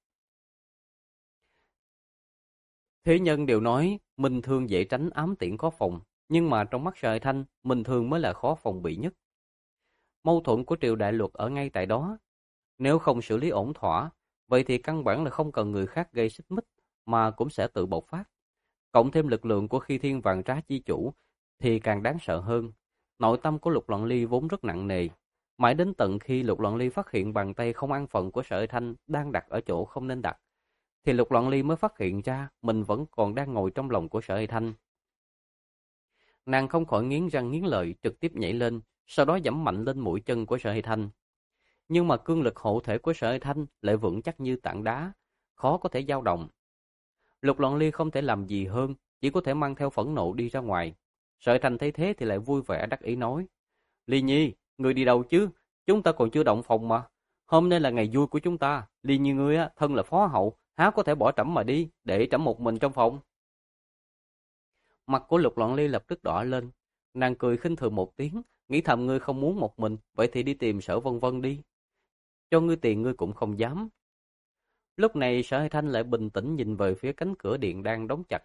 S1: Thế nhân đều nói Minh Thương dễ tránh ám tiễn khó phòng, nhưng mà trong mắt Sở Hy Thanh, Minh Thương mới là khó phòng bị nhất. Mâu thuẫn của triều đại luật ở ngay tại đó. Nếu không xử lý ổn thỏa, vậy thì căn bản là không cần người khác gây xích mích, mà cũng sẽ tự bộc phát. Cộng thêm lực lượng của Khi Thiên Vạn Trá chi chủ thì càng đáng sợ hơn. Nội tâm của Lục Loạn Ly vốn rất nặng nề. Mãi đến tận khi Lục Loạn Ly phát hiện bàn tay không an phận của Sở Hy Thanh đang đặt ở chỗ không nên đặt, thì Lục Loạn Ly mới phát hiện ra mình vẫn còn đang ngồi trong lòng của Sở Hy Thanh. Nàng không khỏi nghiến răng nghiến lợi, trực tiếp nhảy lên, sau đó giẫm mạnh lên mũi chân của Sở Hy Thanh. Nhưng mà cương lực hộ thể của Sở Hy Thanh lại vững chắc như tảng đá, khó có thể dao động. Lục Loạn Ly không thể làm gì hơn, chỉ có thể mang theo phẫn nộ đi ra ngoài. Sở Hy Thanh thấy thế thì lại vui vẻ đắc ý nói, Ly Nhi, người đi đâu chứ? Chúng ta còn chưa động phòng mà. Hôm nay là ngày vui của chúng ta. Ly Nhi ngươi á, thân là phó hậu, há có thể bỏ trẫm mà đi, để trẫm một mình trong phòng. Mặt của Lục Loạn Ly lập tức đỏ lên. Nàng cười khinh thường một tiếng, nghĩ thầm ngươi không muốn một mình, vậy thì đi tìm Sở Vân Vân đi. Cho ngươi tiền ngươi cũng không dám. Lúc này Sở Hy Thanh lại bình tĩnh nhìn về phía cánh cửa điện đang đóng chặt.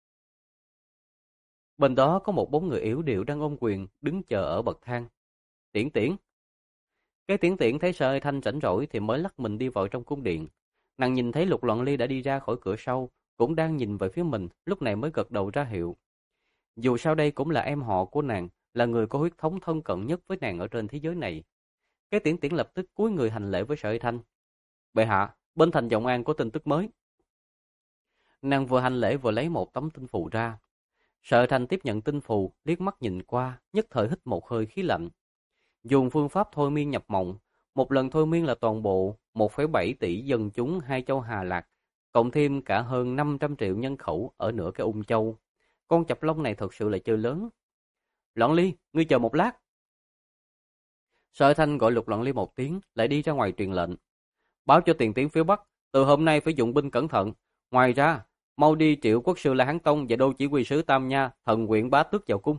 S1: Bên đó có một bóng người yếu điệu đang ôm quyền, đứng chờ ở bậc thang. Tiễn Tiễn. Cái Tiễn Tiễn thấy Sở Hy Thanh rảnh rỗi thì mới lắc mình đi vào trong cung điện. Nàng nhìn thấy Lục Loạn Ly đã đi ra khỏi cửa sau, cũng đang nhìn về phía mình, lúc này mới gật đầu ra hiệu. Dù sao đây cũng là em họ của nàng, là người có huyết thống thân cận nhất với nàng ở trên thế giới này. Cái Tiễn Tiễn lập tức cúi người hành lễ với Sở Hy Thanh. Bệ hạ, bên thành Vọng An có tin tức mới. Nàng vừa hành lễ vừa lấy một tấm tinh phù ra. Sở Thanh tiếp nhận tinh phù, liếc mắt nhìn qua, nhất thời hít một hơi khí lạnh. Dùng phương pháp thôi miên nhập mộng, một lần thôi miên là toàn bộ 1,7 tỷ dân chúng hai châu Hà Lạc, cộng thêm cả hơn 500 triệu nhân khẩu ở nửa cái Ung Châu. Con chập lông này thật sự là chơi lớn. Loạn Ly, ngươi chờ một lát. Sở Thanh gọi Lục Loạn Ly một tiếng, lại đi ra ngoài truyền lệnh. Báo cho tiền tuyến phía Bắc, từ hôm nay phải dụng binh cẩn thận. Ngoài ra, mau đi triệu quốc sư La Hán Tông và đô chỉ huy sứ Tam Nha, thần quyện Bá Tước vào cung.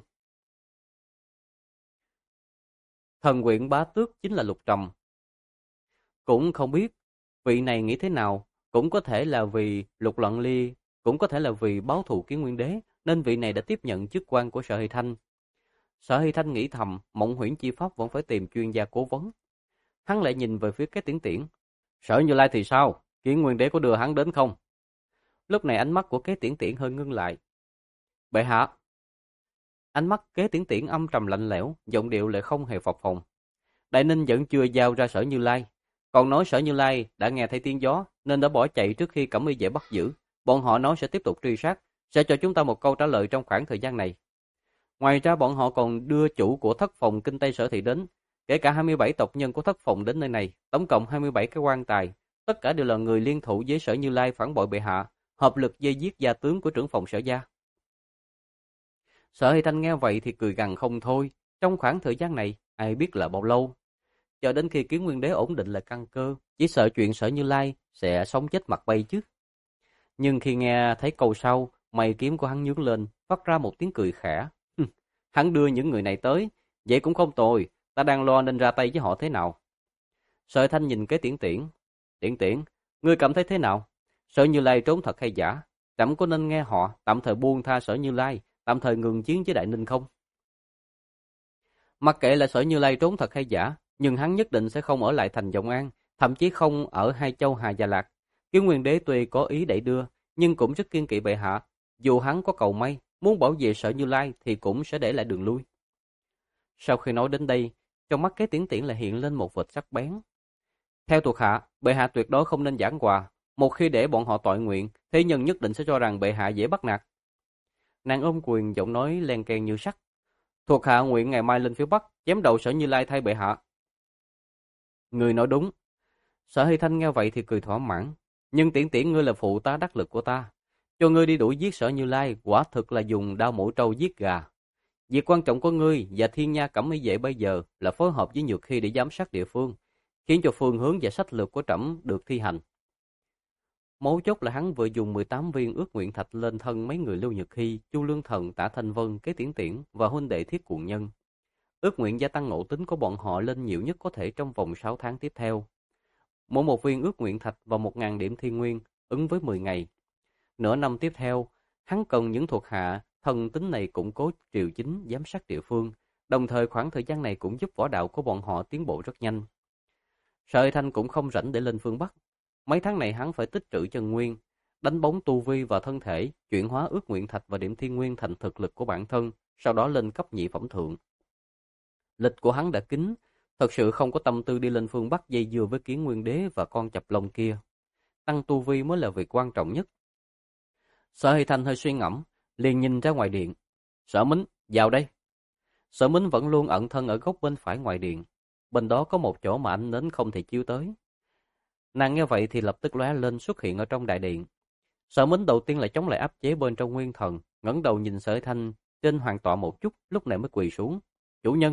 S1: Thần quyện Bá Tước chính là Lục Trầm. Cũng không biết vị này nghĩ thế nào, cũng có thể là vì Lục Loạn Ly, cũng có thể là vì báo thù Kiến Nguyên Đế, nên vị này đã tiếp nhận chức quan của Sở Hy Thanh. Sở Hy Thanh nghĩ thầm, Mộng Huyễn chi pháp vẫn phải tìm chuyên gia cố vấn. Hắn lại nhìn về phía cái Tiễn Tiễn. Sở Như Lai thì sao? Kiến Nguyên Đế có đưa hắn đến không? Lúc này ánh mắt của Kế Tiễn Tiễn hơi ngưng lại. Bệ hạ. Ánh mắt Kế Tiễn Tiễn âm trầm lạnh lẽo, giọng điệu lại không hề phập phồng. Đại Ninh vẫn chưa giao ra Sở Như Lai, còn nói Sở Như Lai đã nghe thấy tiếng gió nên đã bỏ chạy trước khi Cẩm Y Vệ bắt giữ. Bọn họ nói sẽ tiếp tục truy sát, sẽ cho chúng ta một câu trả lời trong khoảng thời gian này. Ngoài ra bọn họ còn đưa chủ của thất phòng Kinh Tây Sở Thị đến, kể cả 27 tộc nhân của thất phòng đến nơi này, tổng cộng 27 cái quan tài, tất cả đều là người liên thủ với Sở Như Lai phản bội bệ hạ, hợp lực dây giết gia tướng của trưởng phòng Sở gia. Sở Hy Thanh nghe vậy thì cười gằn không thôi, trong khoảng thời gian này, ai biết là bao lâu. Cho đến khi Kiến Nguyên Đế ổn định lại căn cơ, chỉ sợ chuyện Sở Như Lai sẽ sống chết mặt bay chứ. Nhưng khi nghe thấy câu sau, mày kiếm của hắn nhướng lên, phát ra một tiếng cười khẽ. Hắn đưa những người này tới, vậy cũng không tồi, ta đang lo nên ra tay với họ thế nào. Sở Thanh nhìn cái Tiễn Tiễn. Tiễn Tiễn, ngươi cảm thấy thế nào? Sở Như Lai trốn thật hay giả? Trẫm có nên nghe họ tạm thời buông tha Sở Như Lai, tạm thời ngừng chiến với Đại Ninh không? Mặc kệ là Sở Như Lai trốn thật hay giả, nhưng hắn nhất định sẽ không ở lại thành Dọng An, thậm chí không ở hai châu Hà và Lạc. Kiến Nguyên Đế tuy có ý đẩy đưa, nhưng cũng rất kiên kỵ bệ hạ. Dù hắn có cầu may, muốn bảo vệ Sở Như Lai thì cũng sẽ để lại đường lui. Sau khi nói đến đây, trong mắt cái Tiễn Tiễn lại hiện lên một vệt sắc bén. Theo thuộc hạ, bệ hạ tuyệt đối không nên giảng hòa. Một khi để bọn họ tội nguyện, thế nhân nhất định sẽ cho rằng bệ hạ dễ bắt nạt. Nàng ôm quyền, giọng nói len keng như sắt. Thuộc hạ nguyện ngày mai lên phía Bắc, chém đầu Sở Như Lai thay bệ hạ. Người nói đúng. Sở Hy Thanh nghe vậy thì cười thỏa mãn. Nhưng Tiễn Tiễn, ngươi là phụ tá đắc lực của ta. Cho ngươi đi đuổi giết Sở Như Lai, quả thực là dùng đao mổ trâu giết gà. Việc quan trọng của ngươi và Thiên Nha Cẩm Y Vệ bây giờ là phối hợp với Nhược Hy để giám sát địa phương, khiến cho phương hướng và sách lược của trẫm được thi hành. Mấu chốt là hắn vừa dùng 18 viên ước nguyện thạch lên thân mấy người Lưu Nhược Hy, Chu Lương Thần, Tả Thanh Vân, Kế Tiễn Tiễn và huynh đệ Thiết Cuồng Nhân. Ước nguyện gia tăng ngộ tính của bọn họ lên nhiều nhất có thể trong vòng 6 tháng tiếp theo. Mỗi một viên ước nguyện thạch và 1.000 điểm thiên nguyên, ứng với 10 ngày. Nửa năm tiếp theo, hắn cần những thuộc hạ thần tính này củng cố triều chính, giám sát địa phương, đồng thời khoảng thời gian này cũng giúp võ đạo của bọn họ tiến bộ rất nhanh. Sở Thanh cũng không rảnh để lên phương Bắc. Mấy tháng này hắn phải tích trữ chân nguyên, đánh bóng tu vi và thân thể, chuyển hóa ước nguyện thạch và điểm thiên nguyên thành thực lực của bản thân, sau đó lên cấp nhị phẩm thượng. Lịch của hắn đã kín, thật sự không có tâm tư đi lên phương Bắc dây dưa với Kiến Nguyên Đế và con chập lông kia. Tăng tu vi mới là việc quan trọng nhất. Sở Hy Thanh hơi suy ngẫm, liền nhìn ra ngoài điện. Sở Mính, vào đây. Sở Mính vẫn luôn ẩn thân ở góc bên phải ngoài điện. Bên đó có một chỗ mà ánh nến không thể chiếu tới. Nàng nghe vậy thì lập tức lóe lên xuất hiện ở trong đại điện. Sở Mính đầu tiên là chống lại áp chế bên trong nguyên thần, ngẩng đầu nhìn Sở Hy Thanh trên hoàng tọa một chút, lúc này mới quỳ xuống. Chủ nhân.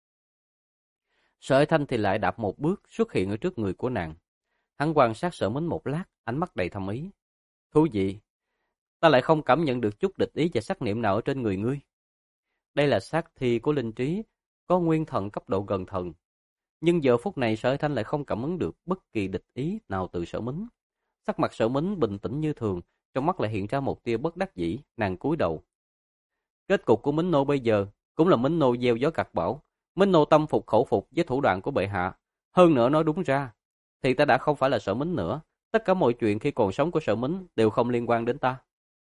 S1: Sở Hy Thanh thì lại đạp một bước xuất hiện ở trước người của nàng. Hắn quan sát Sở Mính một lát, ánh mắt đầy thâm ý. Thú vị. Ta lại không cảm nhận được chút địch ý và sắc niệm nào ở trên người ngươi. Đây là sát thi của linh trí, có nguyên thần cấp độ gần thần. Nhưng giờ phút này Sở Thanh lại không cảm ứng được bất kỳ địch ý nào từ Sở Mính. Sắc mặt Sở Mính bình tĩnh như thường, trong mắt lại hiện ra một tia bất đắc dĩ, nàng cúi đầu. Kết cục của Mính Nô bây giờ cũng là Mính Nô gieo gió gặt bão. Mính Nô tâm phục khẩu phục với thủ đoạn của bệ hạ. Hơn nữa nói đúng ra, thì ta đã không phải là Sở Mính nữa. Tất cả mọi chuyện khi còn sống của Sở Mính đều không liên quan đến ta.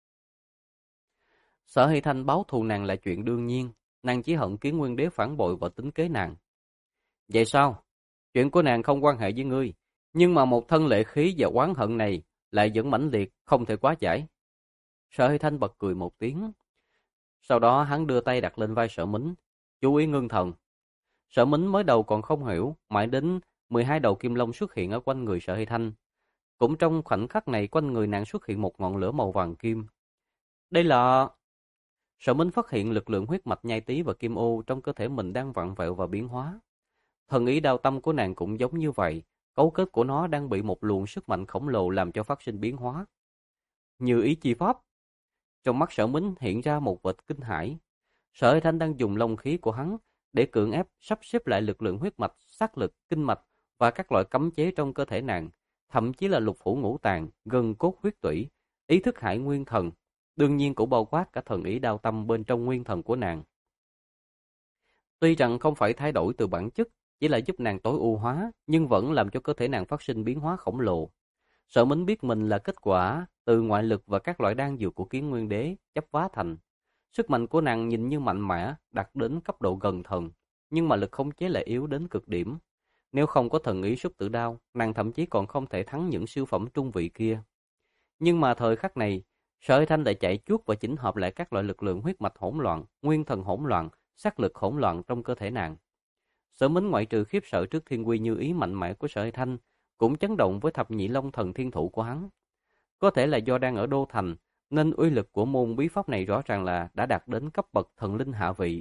S1: Sở Hy Thanh báo thù nàng là chuyện đương nhiên, nàng chỉ hận Kiến Nguyên Đế phản bội và tính kế nàng. Vậy sao? Chuyện của nàng không quan hệ với ngươi, nhưng mà một thân lệ khí và oán hận này lại vẫn mãnh liệt, không thể quá giải. Sở Hy Thanh bật cười một tiếng. Sau đó hắn đưa tay đặt lên vai Sở Mính, chú ý ngưng thần. Sở Mính mới đầu còn không hiểu, mãi đến 12 đầu kim long xuất hiện ở quanh người Sở Hy Thanh. Cũng trong khoảnh khắc này quanh người nàng xuất hiện một ngọn lửa màu vàng kim. Đây là... Sở Mính phát hiện lực lượng huyết mạch nhai tí và kim ô trong cơ thể mình đang vặn vẹo và biến hóa. Thần ý đao tâm của nàng cũng giống như vậy, cấu kết của nó đang bị một luồng sức mạnh khổng lồ làm cho phát sinh biến hóa. Như ý chi pháp. Trong mắt Sở Mính hiện ra một vệt kinh hãi. Sở Hy Thanh đang dùng long khí của hắn để cưỡng ép sắp xếp lại lực lượng huyết mạch, sát lực, kinh mạch và các loại cấm chế trong cơ thể nàng, thậm chí là lục phủ ngũ tạng, gân cốt huyết tủy, ý thức hải nguyên thần, đương nhiên cũng bao quát cả thần ý đao tâm bên trong nguyên thần của nàng. Tuy rằng không phải thay đổi từ bản chất, chỉ là giúp nàng tối ưu hóa, nhưng vẫn làm cho cơ thể nàng phát sinh biến hóa khổng lồ. Sở Mính biết mình là kết quả từ ngoại lực và các loại đan dược của Kiến Nguyên Đế chấp vá thành. Sức mạnh của nàng nhìn như mạnh mẽ, đạt đến cấp độ gần thần, nhưng mà lực khống chế lại yếu đến cực điểm. Nếu không có thần ý xuất tử đao, nàng thậm chí còn không thể thắng những siêu phẩm trung vị kia. Nhưng mà thời khắc này, Sở Hy Thanh lại chạy chuốt và chỉnh hợp lại các loại lực lượng huyết mạch hỗn loạn, nguyên thần hỗn loạn, sát lực hỗn loạn trong cơ thể nàng. Sở Mính ngoại trừ khiếp sợ trước thiên quy như ý mạnh mẽ của Sở Hy Thanh, cũng chấn động với thập nhị long thần thiên thủ của hắn. Có thể là do đang ở đô thành, nên uy lực của môn bí pháp này rõ ràng là đã đạt đến cấp bậc thần linh hạ vị.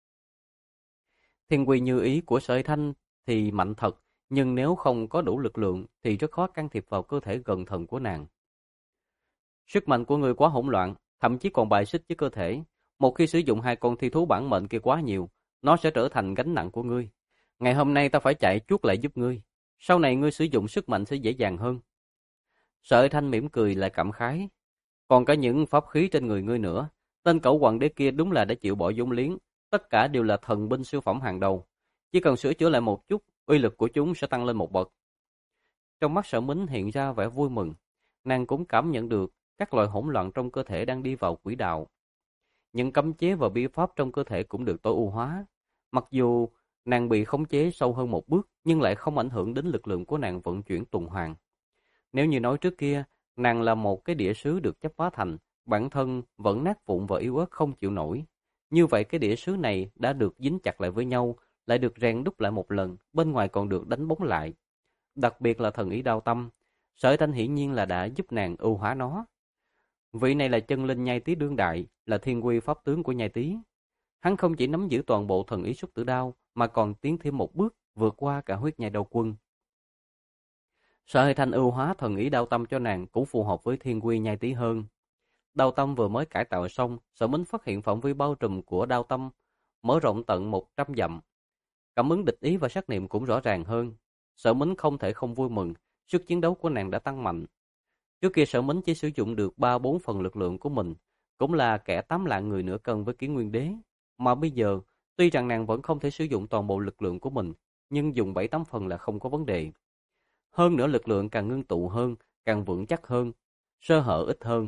S1: Thiên quy như ý của Sở Hy Thanh thì mạnh thật, nhưng nếu không có đủ lực lượng thì rất khó can thiệp vào cơ thể gần thần của nàng. Sức mạnh của người quá hỗn loạn, thậm chí còn bài xích với cơ thể. Một khi sử dụng hai con thi thú bản mệnh kia quá nhiều, nó sẽ trở thành gánh nặng của ngươi. Ngày hôm nay ta phải chạy chuốt lại giúp ngươi. Sau này ngươi sử dụng sức mạnh sẽ dễ dàng hơn. Sở Hy Thanh mỉm cười lại cảm khái. Còn cả những pháp khí trên người ngươi nữa. Tên cẩu hoàng đế kia đúng là đã chịu bỏ vốn liếng. Tất cả đều là thần binh siêu phẩm hàng đầu. Chỉ cần sửa chữa lại một chút, uy lực của chúng sẽ tăng lên một bậc. Trong mắt Sở Mính hiện ra vẻ vui mừng. Nàng cũng cảm nhận được các loại hỗn loạn trong cơ thể đang đi vào quỹ đạo. Những cấm chế và bí pháp trong cơ thể cũng được tối ưu hóa. Mặc dù nàng bị khống chế sâu hơn một bước, nhưng lại không ảnh hưởng đến lực lượng của nàng vận chuyển tuần hoàn. Nếu như nói trước kia, nàng là một cái đĩa sứ được chấp vá thành, bản thân vẫn nát vụn và yếu ớt không chịu nổi. Như vậy cái đĩa sứ này đã được dính chặt lại với nhau, lại được rèn đúc lại một lần, bên ngoài còn được đánh bóng lại. Đặc biệt là thần ý đao tâm, Sở Thanh hiển nhiên là đã giúp nàng ưu hóa nó. Vị này là chân linh nhai tí đương đại, là thiên quy pháp tướng của nhai tí. Hắn không chỉ nắm giữ toàn bộ thần ý xuất tử đao, mà còn tiến thêm một bước, vượt qua cả huyết nhai đao quân. Sở Hy Thanh ưu hóa thần ý đao tâm cho nàng cũng phù hợp với thiên quy nhai tí hơn. Đao tâm vừa mới cải tạo xong, Sở Mính phát hiện phạm vi bao trùm của đao tâm mở rộng tận 100 dặm. Cảm ứng địch ý và sát niệm cũng rõ ràng hơn. Sở Mính không thể không vui mừng, sức chiến đấu của nàng đã tăng mạnh. Trước kia Sở Mính chỉ sử dụng được 3-4 phần lực lượng của mình, cũng là kẻ 8 lạng người nửa cân với Kiến Nguyên Đế. Mà bây giờ, tuy rằng nàng vẫn không thể sử dụng toàn bộ lực lượng của mình, nhưng dùng 7-8 phần là không có vấn đề. Hơn nữa lực lượng càng ngưng tụ hơn, càng vững chắc hơn, sơ hở ít hơn.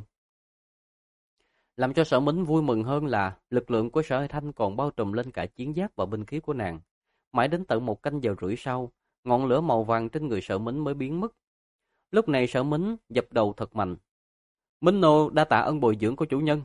S1: Làm cho Sở Mính vui mừng hơn là lực lượng của Sở Hy Thanh còn bao trùm lên cả chiến giáp và binh khí của nàng. Mãi đến tận 1 canh giờ rưỡi sau, ngọn lửa màu vàng trên người Sở Mính mới biến mất. Lúc này Sở Mính dập đầu thật mạnh. Mính nô đa tạ ân bồi dưỡng của chủ nhân.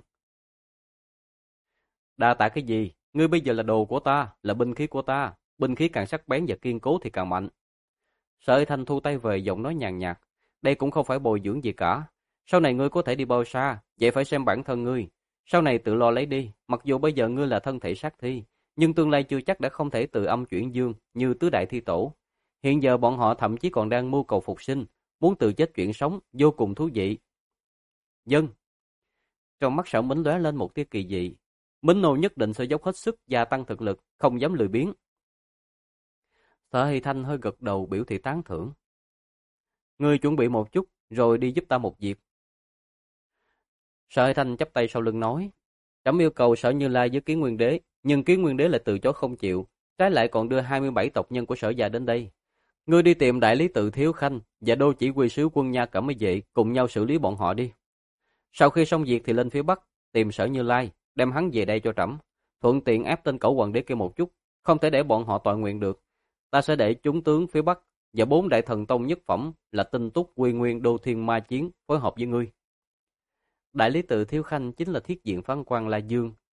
S1: Đa tạ cái gì? Ngươi bây giờ là đồ của ta, là binh khí của ta. Binh khí càng sắc bén và kiên cố thì càng mạnh. Sở Hy Thanh thu tay về, giọng nói nhàn nhạt. Đây cũng không phải bồi dưỡng gì cả. Sau này ngươi có thể đi bao xa, vậy phải xem bản thân ngươi. Sau này tự lo lấy đi. Mặc dù bây giờ ngươi là thân thể sát thi, nhưng tương lai chưa chắc đã không thể từ âm chuyển dương như tứ đại thi tổ. Hiện giờ bọn họ thậm chí còn đang mưu cầu phục sinh, muốn từ chết chuyển sống, vô cùng thú vị. Dân. Trong mắt Sở Mính lóe lên một tia kỳ dị. Mính nô nhất định sẽ dốc hết sức gia tăng thực lực, không dám lười biếng. Sở Hy Thanh hơi gật đầu biểu thị tán thưởng. Ngươi chuẩn bị một chút, rồi đi giúp ta một việc. Sở Hy Thanh chắp tay sau lưng nói. Trẫm yêu cầu Sở Như Lai với Kiến Nguyên Đế, nhưng Kiến Nguyên Đế lại từ chối không chịu, trái lại còn đưa 27 tộc nhân của Sở gia đến đây. Ngươi đi tìm đại lý tự Thiếu Khanh và đô chỉ huy sứ quân Nha Cẩm Mỹ Vệ cùng nhau xử lý bọn họ đi. Sau khi xong việc thì lên phía Bắc, tìm Sở Như Lai, đem hắn về đây cho trẫm, thuận tiện ép tên cẩu hoàng đế kia một chút, không thể để bọn họ toàn nguyện được. Ta sẽ để chúng tướng phía Bắc và 4 đại thần tông nhất phẩm là Tinh Túc, Quy Nguyên, Đô Thiên Ma Chiến phối hợp với ngươi. Đại lý tự Thiếu Khanh chính là thiết diện phán quan La Dương,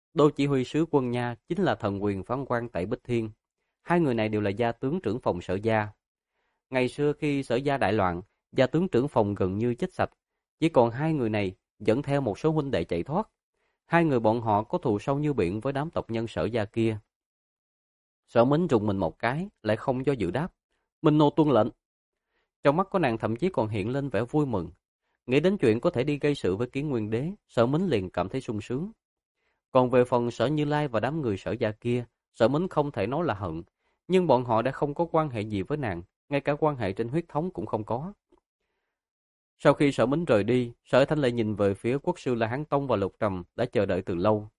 S1: Đô chỉ huy sứ quân Nha chính là thần quyền phán quan Tẩy Bích Thiên. Hai người này đều là gia tướng trưởng phòng Sở Gia. Ngày xưa khi Sở Gia đại loạn, gia tướng trưởng phòng gần như chết sạch, chỉ còn hai người này dẫn theo một số huynh đệ chạy thoát. Hai người bọn họ có thù sâu như biển với đám tộc nhân Sở Gia kia. Sở Mính rùng mình một cái, lại không do dự đáp: Minh nô tuân lệnh. Trong mắt của nàng thậm chí còn hiện lên vẻ vui mừng. Nghĩ đến chuyện có thể đi gây sự với Kiến Nguyên Đế, Sở Mính liền cảm thấy sung sướng. Còn về phần Sở Như Lai và đám người Sở Gia kia, Sở Mính không thể nói là hận, nhưng bọn họ đã không có quan hệ gì với nàng, ngay cả quan hệ trên huyết thống cũng không có. Sau khi Sở Mính rời đi, Sở Thanh lại nhìn về phía quốc sư La Hán Tông và Lục Trầm đã chờ đợi từ lâu.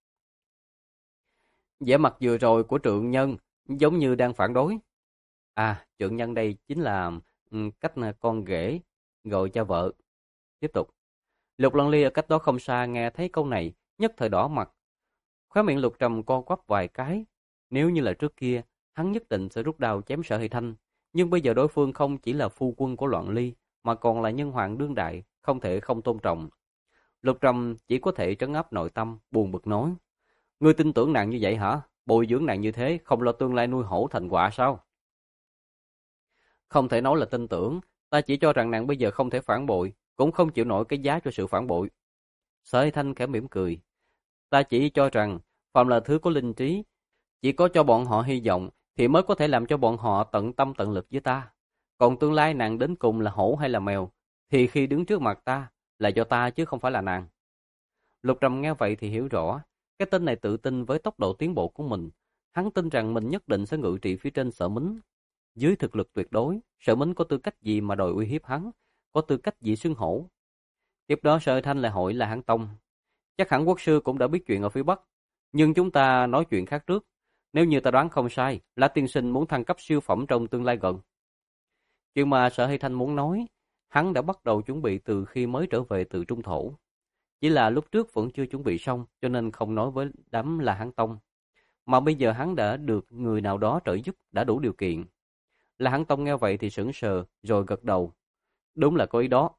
S1: Vẻ mặt vừa rồi của Trượng Nhân giống như đang phản đối. À, Trượng Nhân đây chính là cách con rể gọi cho vợ. Tiếp tục. Lục Lăng Ly ở cách đó không xa nghe thấy câu này, nhất thời đỏ mặt. Khóe miệng Lục Trầm co quắp vài cái. Nếu như là trước kia, hắn nhất định sẽ rút đao chém Sở Hy Thanh. Nhưng bây giờ đối phương không chỉ là phu quân của Loạn Ly, mà còn là nhân hoàng đương đại, không thể không tôn trọng. Lục Trầm chỉ có thể trấn áp nội tâm, buồn bực nói: Ngươi tin tưởng nàng như vậy hả? Bồi dưỡng nàng như thế, không lo tương lai nuôi hổ thành quạ sao? Không thể nói là tin tưởng, ta chỉ cho rằng nàng bây giờ không thể phản bội, cũng không chịu nổi cái giá cho sự phản bội. Sở Hy Thanh khẽ mỉm cười. Ta chỉ cho rằng, phàm là thứ có linh trí, chỉ có cho bọn họ hy vọng, thì mới có thể làm cho bọn họ tận tâm tận lực với ta. Còn tương lai nàng đến cùng là hổ hay là mèo, thì khi đứng trước mặt ta, là do ta chứ không phải là nàng. Lục Trầm nghe vậy thì hiểu rõ, cái tên này tự tin với tốc độ tiến bộ của mình. Hắn tin rằng mình nhất định sẽ ngự trị phía trên Sở Mính. Dưới thực lực tuyệt đối, Sở Mính có tư cách gì mà đòi uy hiếp hắn, có tư cách gì xưng hổ. Tiếp đó Sở Thanh lại hỏi là Hán Tông. Chắc hẳn quốc sư cũng đã biết chuyện ở phía Bắc, nhưng chúng ta nói chuyện khác trước. Nếu như ta đoán không sai, La Tiên Sinh muốn thăng cấp siêu phẩm trong tương lai gần. Chuyện mà Sở Hy Thanh muốn nói, hắn đã bắt đầu chuẩn bị từ khi mới trở về từ Trung Thổ. Chỉ là lúc trước vẫn chưa chuẩn bị xong, cho nên không nói với đám là Hán Tông. Mà bây giờ hắn đã được người nào đó trợ giúp, đã đủ điều kiện. Là Hán Tông nghe vậy thì sững sờ, rồi gật đầu. Đúng là có ý đó.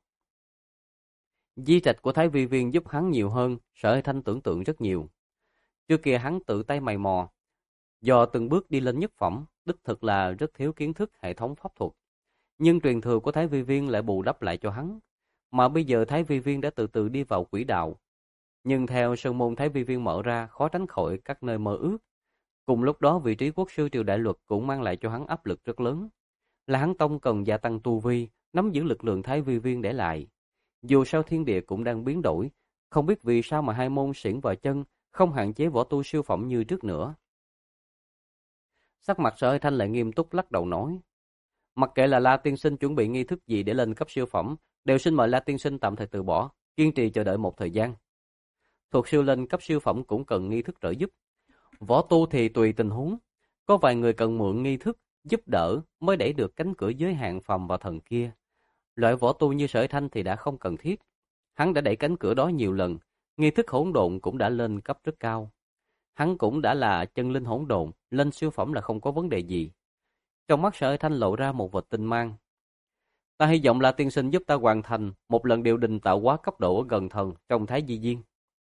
S1: Di trạch của Thái Vi Viên giúp hắn nhiều hơn, Sở Hy Thanh tưởng tượng rất nhiều. Trước kia hắn tự tay mày mò, do từng bước đi lên nhất phẩm, đích thực là rất thiếu kiến thức hệ thống pháp thuật. Nhưng truyền thừa của Thái Vi Viên lại bù đắp lại cho hắn. Mà bây giờ Thái Vi Viên đã từ từ đi vào quỹ đạo. Nhưng theo sơn môn Thái Vi Viên mở ra, khó tránh khỏi các nơi mơ ước. Cùng lúc đó vị trí quốc sư triều đại luật cũng mang lại cho hắn áp lực rất lớn. Là Hán Tông cần gia tăng tu vi, nắm giữ lực lượng Thái Vi Viên để lại. Dù sao thiên địa cũng đang biến đổi, không biết vì sao mà hai môn xiển và chân không hạn chế võ tu siêu phẩm như trước nữa. Sắc mặt Sở Hy Thanh lại nghiêm túc lắc đầu nói: Mặc kệ là La Tiên Sinh chuẩn bị nghi thức gì để lên cấp siêu phẩm, đều xin mời La Tiên Sinh tạm thời từ bỏ, kiên trì chờ đợi một thời gian. Thuật siêu lên cấp siêu phẩm cũng cần nghi thức trợ giúp. Võ tu thì tùy tình huống, có vài người cần mượn nghi thức giúp đỡ mới đẩy được cánh cửa giới hạn phàm và thần kia. Loại võ tu như Sở Thanh thì đã không cần thiết. Hắn đã đẩy cánh cửa đó nhiều lần, nghi thức hỗn độn cũng đã lên cấp rất cao. Hắn cũng đã là chân linh hỗn độn, lên siêu phẩm là không có vấn đề gì. Trong mắt Sở Thanh lộ ra một vệt tinh mang. Ta hy vọng là tiên sinh giúp ta hoàn thành một lần điều đình tạo hóa cấp độ ở gần thần trong Thái Di Viên.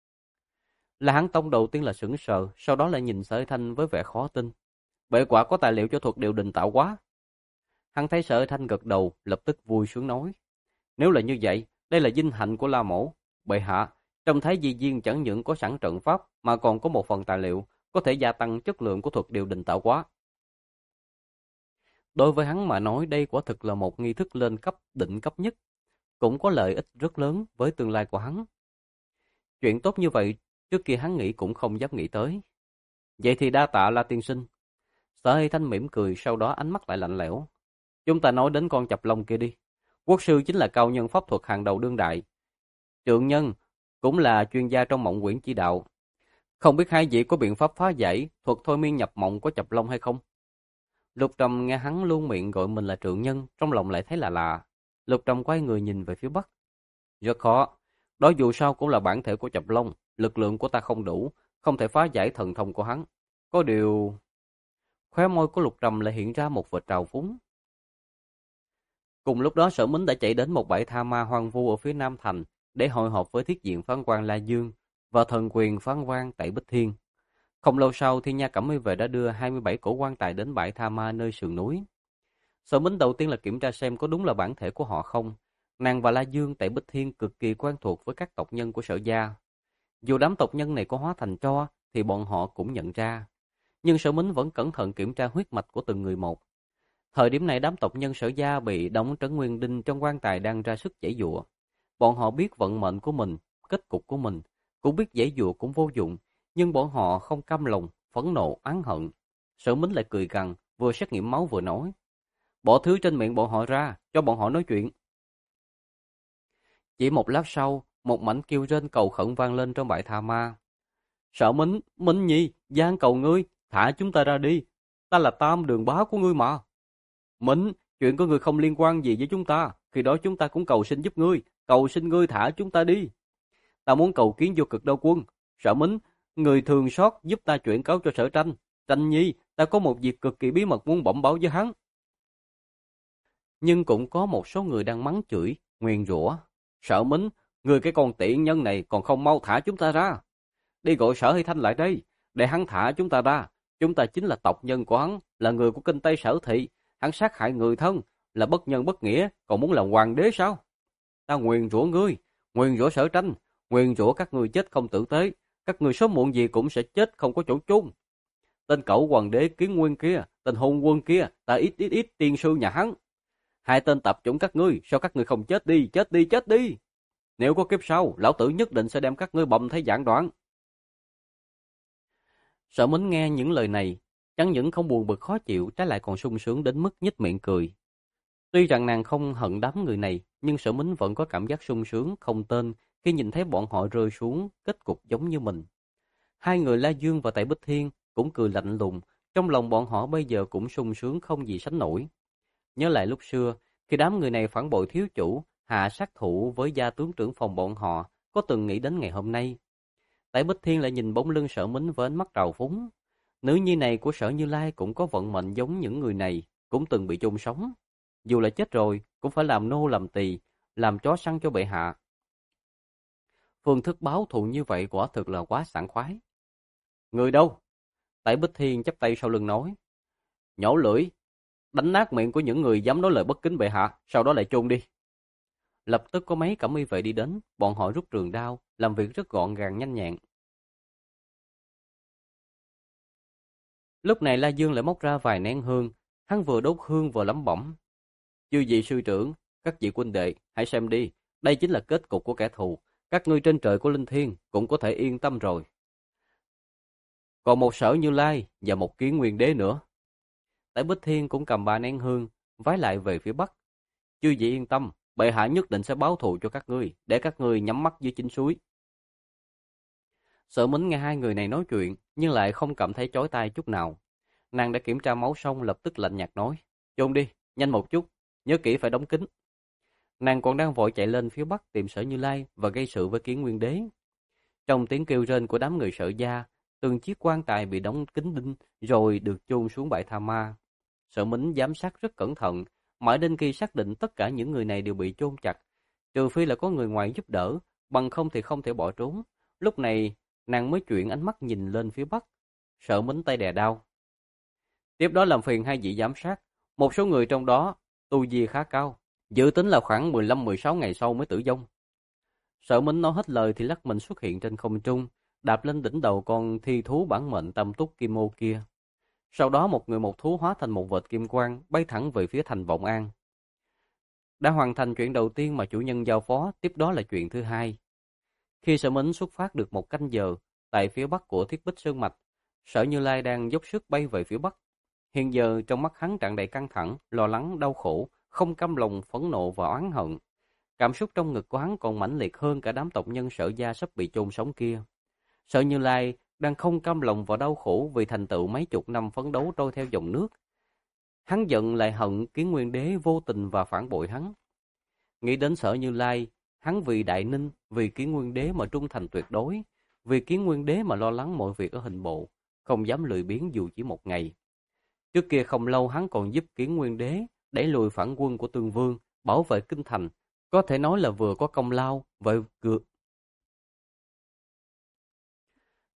S1: Là Hán Tông đầu tiên là sững sờ, sau đó lại nhìn Sở Thanh với vẻ khó tin. Bệ quả có tài liệu cho thuật điều đình tạo hóa. Hắn thấy Sở Thanh gật đầu, lập tức vui sướng nói: Nếu là như vậy, đây là vinh hạnh của La Mẫu. Bệ hạ, trong Thái Di Viên chẳng những có sẵn trận pháp, mà còn có một phần tài liệu có thể gia tăng chất lượng của thuật điều đình tạo hóa. Đối với hắn mà nói, đây quả thực là một nghi thức lên cấp đỉnh cấp nhất, cũng có lợi ích rất lớn với tương lai của hắn. Chuyện tốt như vậy, trước kia hắn nghĩ cũng không dám nghĩ tới. Vậy thì đa tạ La Tiên Sinh. Sở Hy Thanh mỉm cười, sau đó ánh mắt lại lạnh lẽo. Chúng ta nói đến con chập lông kia đi. Quốc sư chính là cao nhân pháp thuật hàng đầu đương đại. Trượng Nhân cũng là chuyên gia trong mộng quyển chỉ đạo. Không biết hai vị có biện pháp phá giải thuật thôi miên nhập mộng của chập lông hay không? Lục Trầm nghe hắn luôn miệng gọi mình là Trượng Nhân, trong lòng lại thấy là lạ. Lục Trầm quay người nhìn về phía Bắc. Rất khó. Đó dù sao cũng là bản thể của chập lông. Lực lượng của ta không đủ, không thể phá giải thần thông của hắn. Có điều... Khóe môi của Lục Trầm lại hiện ra một vệt trào phúng. Cùng lúc đó Sở Mính đã chạy đến một bãi tha ma hoang vu ở phía Nam Thành để hội họp với thiết diện phán quan La Dương và thần quyền phán quan Tẩy Bích Thiên. Không lâu sau, Thiên Nha Cẩm Y Vệ đã đưa 27 cổ quan tài đến bãi Tha Ma nơi sườn núi. Sở Mính đầu tiên là kiểm tra xem có đúng là bản thể của họ không. Nàng và La Dương tại Bích Thiên cực kỳ quen thuộc với các tộc nhân của Sở gia. Dù đám tộc nhân này có hóa thành tro thì bọn họ cũng nhận ra. Nhưng Sở Mính vẫn cẩn thận kiểm tra huyết mạch của từng người một. Thời điểm này đám tộc nhân Sở gia bị đóng trấn nguyên đinh trong quan tài đang ra sức giãy giụa. Bọn họ biết vận mệnh của mình, kết cục của mình, cũng biết giãy giụa cũng vô dụng, nhưng bọn họ không cam lòng, phẫn nộ, oán hận. Sở Mính lại cười gằn, vừa xét nghiệm máu vừa nói: "Bỏ thứ trên miệng bọn họ ra, cho bọn họ nói chuyện." Chỉ một lát sau, một mảnh kêu rên cầu khẩn vang lên trong bãi tha ma. "Sở Mính, Mính Nhi, van cầu ngươi, thả chúng ta ra đi. Ta là tam đường bá của ngươi mà. Mính, chuyện của ngươi không liên quan gì với chúng ta. Khi đó chúng ta cũng cầu xin giúp ngươi, cầu xin ngươi thả chúng ta đi. Ta muốn cầu kiến vô Cực Đao Quân. Sở Mính, người thường xót giúp ta chuyển cáo cho Sở Tranh. Tranh Nhi, ta có một việc cực kỳ bí mật muốn bẩm báo với hắn." Nhưng cũng có một số người đang mắng chửi, nguyền rủa: "Sở Mính, người cái con tiện nhân này còn không mau thả chúng ta ra. Đi gọi Sở Hy Thanh lại đây, để hắn thả chúng ta ra. Chúng ta chính là tộc nhân của hắn, là người của kinh Tây Sở Thị. Hắn sát hại người thân, là bất nhân bất nghĩa, còn muốn làm hoàng đế sao? Ta nguyền rủa ngươi, nguyền rủa Sở Tranh, nguyền rủa các ngươi chết không tử tế. Các ngươi sớm muộn gì cũng sẽ chết không có chỗ chôn. Tên cẩu hoàng đế Kiến Nguyên kia, tên hôn quân kia, ta ít tiên sư nhà hắn. Hai tên tập chủng các ngươi, sao các ngươi không chết đi, chết đi, chết đi. Nếu có kiếp sau, lão tử nhất định sẽ đem các ngươi bầm thấy giảng đoạn." Sở Mính nghe những lời này, chẳng những không buồn bực khó chịu, trái lại còn sung sướng đến mức nhếch miệng cười. Tuy rằng nàng không hận đám người này, nhưng Sở Mính vẫn có cảm giác sung sướng không tên khi nhìn thấy bọn họ rơi xuống kết cục giống như mình. Hai người La Dương và Tại Bích Thiên cũng cười lạnh lùng, trong lòng bọn họ bây giờ cũng sung sướng không gì sánh nổi. Nhớ lại lúc xưa, khi đám người này phản bội thiếu chủ, hạ sát thủ với gia tướng trưởng phòng bọn họ, có từng nghĩ đến ngày hôm nay. Tại Bích Thiên lại nhìn bóng lưng Sở Mính với ánh mắt trào phúng. Nữ nhi này của Sở Như Lai cũng có vận mệnh giống những người này, cũng từng bị chôn sống. Dù là chết rồi, cũng phải làm nô làm tỳ, làm chó săn cho bệ hạ. Phương thức báo thù như vậy quả thực là quá sảng khoái. "Người đâu?" Tại Bích Thiên chắp tay sau lưng nói. "Nhổ lưỡi, đánh nát miệng của những người dám nói lời bất kính bệ hạ, sau đó lại chôn đi." Lập tức có mấy cẩm y vệ đi đến, bọn họ rút trường đao, làm việc rất gọn gàng nhanh nhẹn. Lúc này La Dương lại móc ra vài nén hương, hắn vừa đốt hương vừa lẩm bẩm: "Chư vị sư trưởng, các vị huynh đệ, hãy xem đi, đây chính là kết cục của kẻ thù, các ngươi trên trời của Linh Thiên cũng có thể yên tâm rồi. Còn một Sở Như Lai và một Kiến Nguyên Đế nữa." Tại Bích Thiên cũng cầm 3 nén hương, vái lại về phía bắc: "Chư vị yên tâm, bệ hạ nhất định sẽ báo thù cho các ngươi, để các ngươi nhắm mắt dưới chính suối." Sở Mính nghe hai người này nói chuyện, nhưng lại không cảm thấy chói tai chút nào. Nàng đã kiểm tra máu xong lập tức lạnh nhạt nói: "Chôn đi, nhanh một chút, nhớ kỹ phải đóng kín." Nàng còn đang vội chạy lên phía bắc tìm Sở Như Lai và gây sự với Kiến Nguyên Đế. Trong tiếng kêu rên của đám người Sở gia, từng chiếc quan tài bị đóng kín đinh rồi được chôn xuống bãi tha ma. Sở Mính giám sát rất cẩn thận, mãi đến khi xác định tất cả những người này đều bị chôn chặt, trừ phi là có người ngoài giúp đỡ, bằng không thì không thể bỏ trốn. Lúc này, nàng mới chuyển ánh mắt nhìn lên phía bắc. Sở Mính tay đè đao: "Tiếp đó làm phiền hai vị giám sát, một số người trong đó tu vi khá cao, dự tính là khoảng 15-16 ngày sau mới tử vong." Sở Mính nói hết lời thì lắc mình xuất hiện trên không trung, đạp lên đỉnh đầu con thi thú bản mệnh Tam Túc Kim Ô kia. Sau đó một người một thú hóa thành một vệt kim quang, bay thẳng về phía thành Vọng An. Đã hoàn thành chuyện đầu tiên mà chủ nhân giao phó, tiếp đó là chuyện thứ hai. Khi Sở Mính xuất phát được 1 canh giờ, tại phía bắc của Thiết Bích Sơn Mạch, Sở Như Lai đang dốc sức bay về phía bắc. Hiện giờ trong mắt hắn tràn đầy căng thẳng, lo lắng, đau khổ, không cam lòng, phẫn nộ và oán hận. Cảm xúc trong ngực của hắn còn mãnh liệt hơn cả đám tộc nhân Sở gia sắp bị chôn sống kia. Sở Như Lai đang không cam lòng và đau khổ vì thành tựu mấy chục năm phấn đấu trôi theo dòng nước. Hắn giận lại hận Kiến Nguyên Đế vô tình và phản bội hắn. Nghĩ đến Sở Như Lai, hắn vì Đại Ninh, vì Kiến Nguyên Đế mà trung thành tuyệt đối, vì Kiến Nguyên Đế mà lo lắng mọi việc ở hình bộ, không dám lười biếng dù chỉ một ngày. Trước kia không lâu hắn còn giúp Kiến Nguyên Đế đẩy lùi phản quân của Tương Vương, bảo vệ kinh thành, có thể nói là vừa có công lao,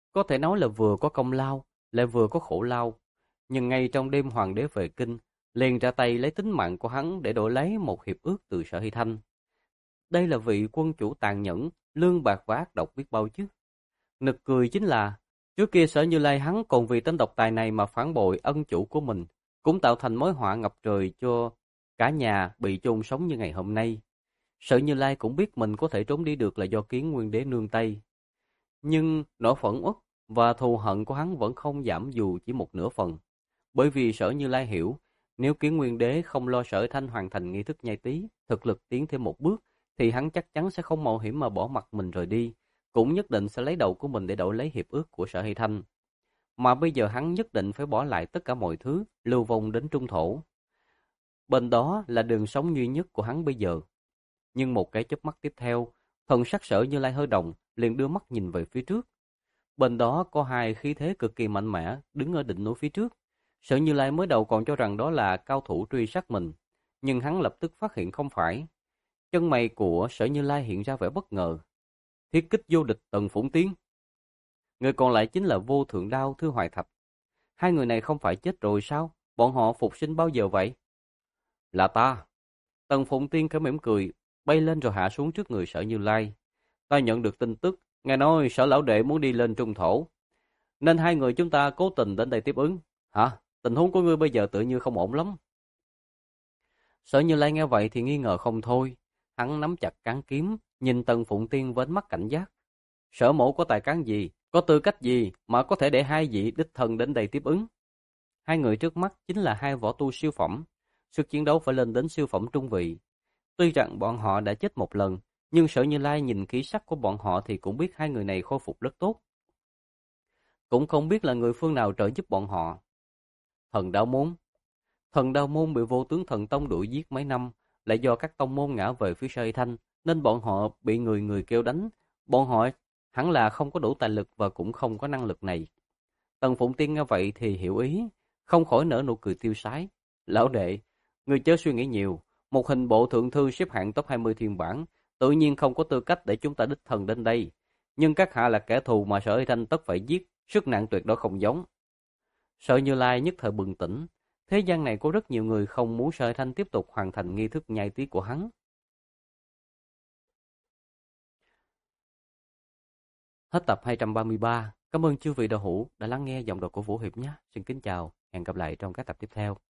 S1: Có thể nói là vừa có công lao, lại vừa có khổ lao. Nhưng ngay trong đêm hoàng đế về kinh, liền ra tay lấy tính mạng của hắn để đổi lấy một hiệp ước từ Sở Hy Thanh. Đây là vị quân chủ tàn nhẫn, lương bạc và ác độc biết bao chứ. Nực cười chính là, trước kia Sở Như Lai hắn còn vì tên độc tài này mà phản bội ân chủ của mình, cũng tạo thành mối họa ngập trời cho cả nhà bị chôn sống như ngày hôm nay. Sở Như Lai cũng biết mình có thể trốn đi được là do Kiến Nguyên Đế nương tay. Nhưng nỗi phẫn uất và thù hận của hắn vẫn không giảm dù chỉ một nửa phần. Bởi vì Sở Như Lai hiểu, nếu Kiến Nguyên Đế không lo Sở Thanh hoàn thành nghi thức nhai tí, thực lực tiến thêm một bước, thì hắn chắc chắn sẽ không mạo hiểm mà bỏ mặt mình rời đi, cũng nhất định sẽ lấy đầu của mình để đổi lấy hiệp ước của Sở Hy Thanh. Mà bây giờ hắn nhất định phải bỏ lại tất cả mọi thứ, lưu vong đến trung thổ. Bên đó là đường sống duy nhất của hắn bây giờ. Nhưng một cái chớp mắt tiếp theo, thần sắc Sở Như Lai hơi động, liền đưa mắt nhìn về phía trước. Bên đó có hai khí thế cực kỳ mạnh mẽ đứng ở đỉnh núi phía trước. Sở Như Lai mới đầu còn cho rằng đó là cao thủ truy sát mình, nhưng hắn lập tức phát hiện không phải. Chân mày của Sở Như Lai hiện ra vẻ bất ngờ. Thiết kích vô địch Tần Phụng Tiên. Người còn lại chính là Vô Thượng Đao Thư Hoài Thạch. Hai người này không phải chết rồi sao? Bọn họ phục sinh bao giờ vậy? Là ta. Tần Phụng Tiên khẽ mỉm cười, bay lên rồi hạ xuống trước người Sở Như Lai. Ta nhận được tin tức, nghe nói Sở lão đệ muốn đi lên trung thổ, nên hai người chúng ta cố tình đến đây tiếp ứng. Hả? Tình huống của ngươi bây giờ tự như không ổn lắm. Sở Như Lai nghe vậy thì nghi ngờ không thôi. Hắn nắm chặt cán kiếm, nhìn Tần Phụng Tiên với ánh mắt cảnh giác. Sở mẫu có tài cán gì, có tư cách gì mà có thể để hai vị đích thân đến đây tiếp ứng? Hai người trước mắt chính là hai võ tu siêu phẩm. Sức chiến đấu phải lên đến siêu phẩm trung vị. Tuy rằng bọn họ đã chết một lần, nhưng Sở Như Lai nhìn khí sắc của bọn họ thì cũng biết hai người này khôi phục rất tốt. Cũng không biết là người phương nào trợ giúp bọn họ. Thần Đạo Môn. Thần Đạo Môn bị Vô Tướng Thần Tông đuổi giết mấy năm, lại do các tông môn ngã về phía Sở Hy Thanh, nên bọn họ bị người người kêu đánh. Bọn họ hẳn là không có đủ tài lực và cũng không có năng lực này. Tần Phụng Tiên nghe vậy thì hiểu ý, không khỏi nở nụ cười tiêu sái. Lão đệ, người chớ suy nghĩ nhiều, một hình bộ thượng thư xếp hạng top 20 thiên bản, tự nhiên không có tư cách để chúng ta đích thân đến đây. Nhưng các hạ là kẻ thù mà Sở Hy Thanh tất phải giết, sức nặng tuyệt đối không giống. Sở Như Lai nhất thời bừng tỉnh, thế gian này có rất nhiều người không muốn Sở Hy Thanh tiếp tục hoàn thành nghi thức nhai tí của hắn. Hết tập 233. Cảm ơn chư vị đạo hữu đã lắng nghe giọng đọc của Vũ Hiệp nhé. Xin kính chào, hẹn gặp lại trong các tập tiếp theo.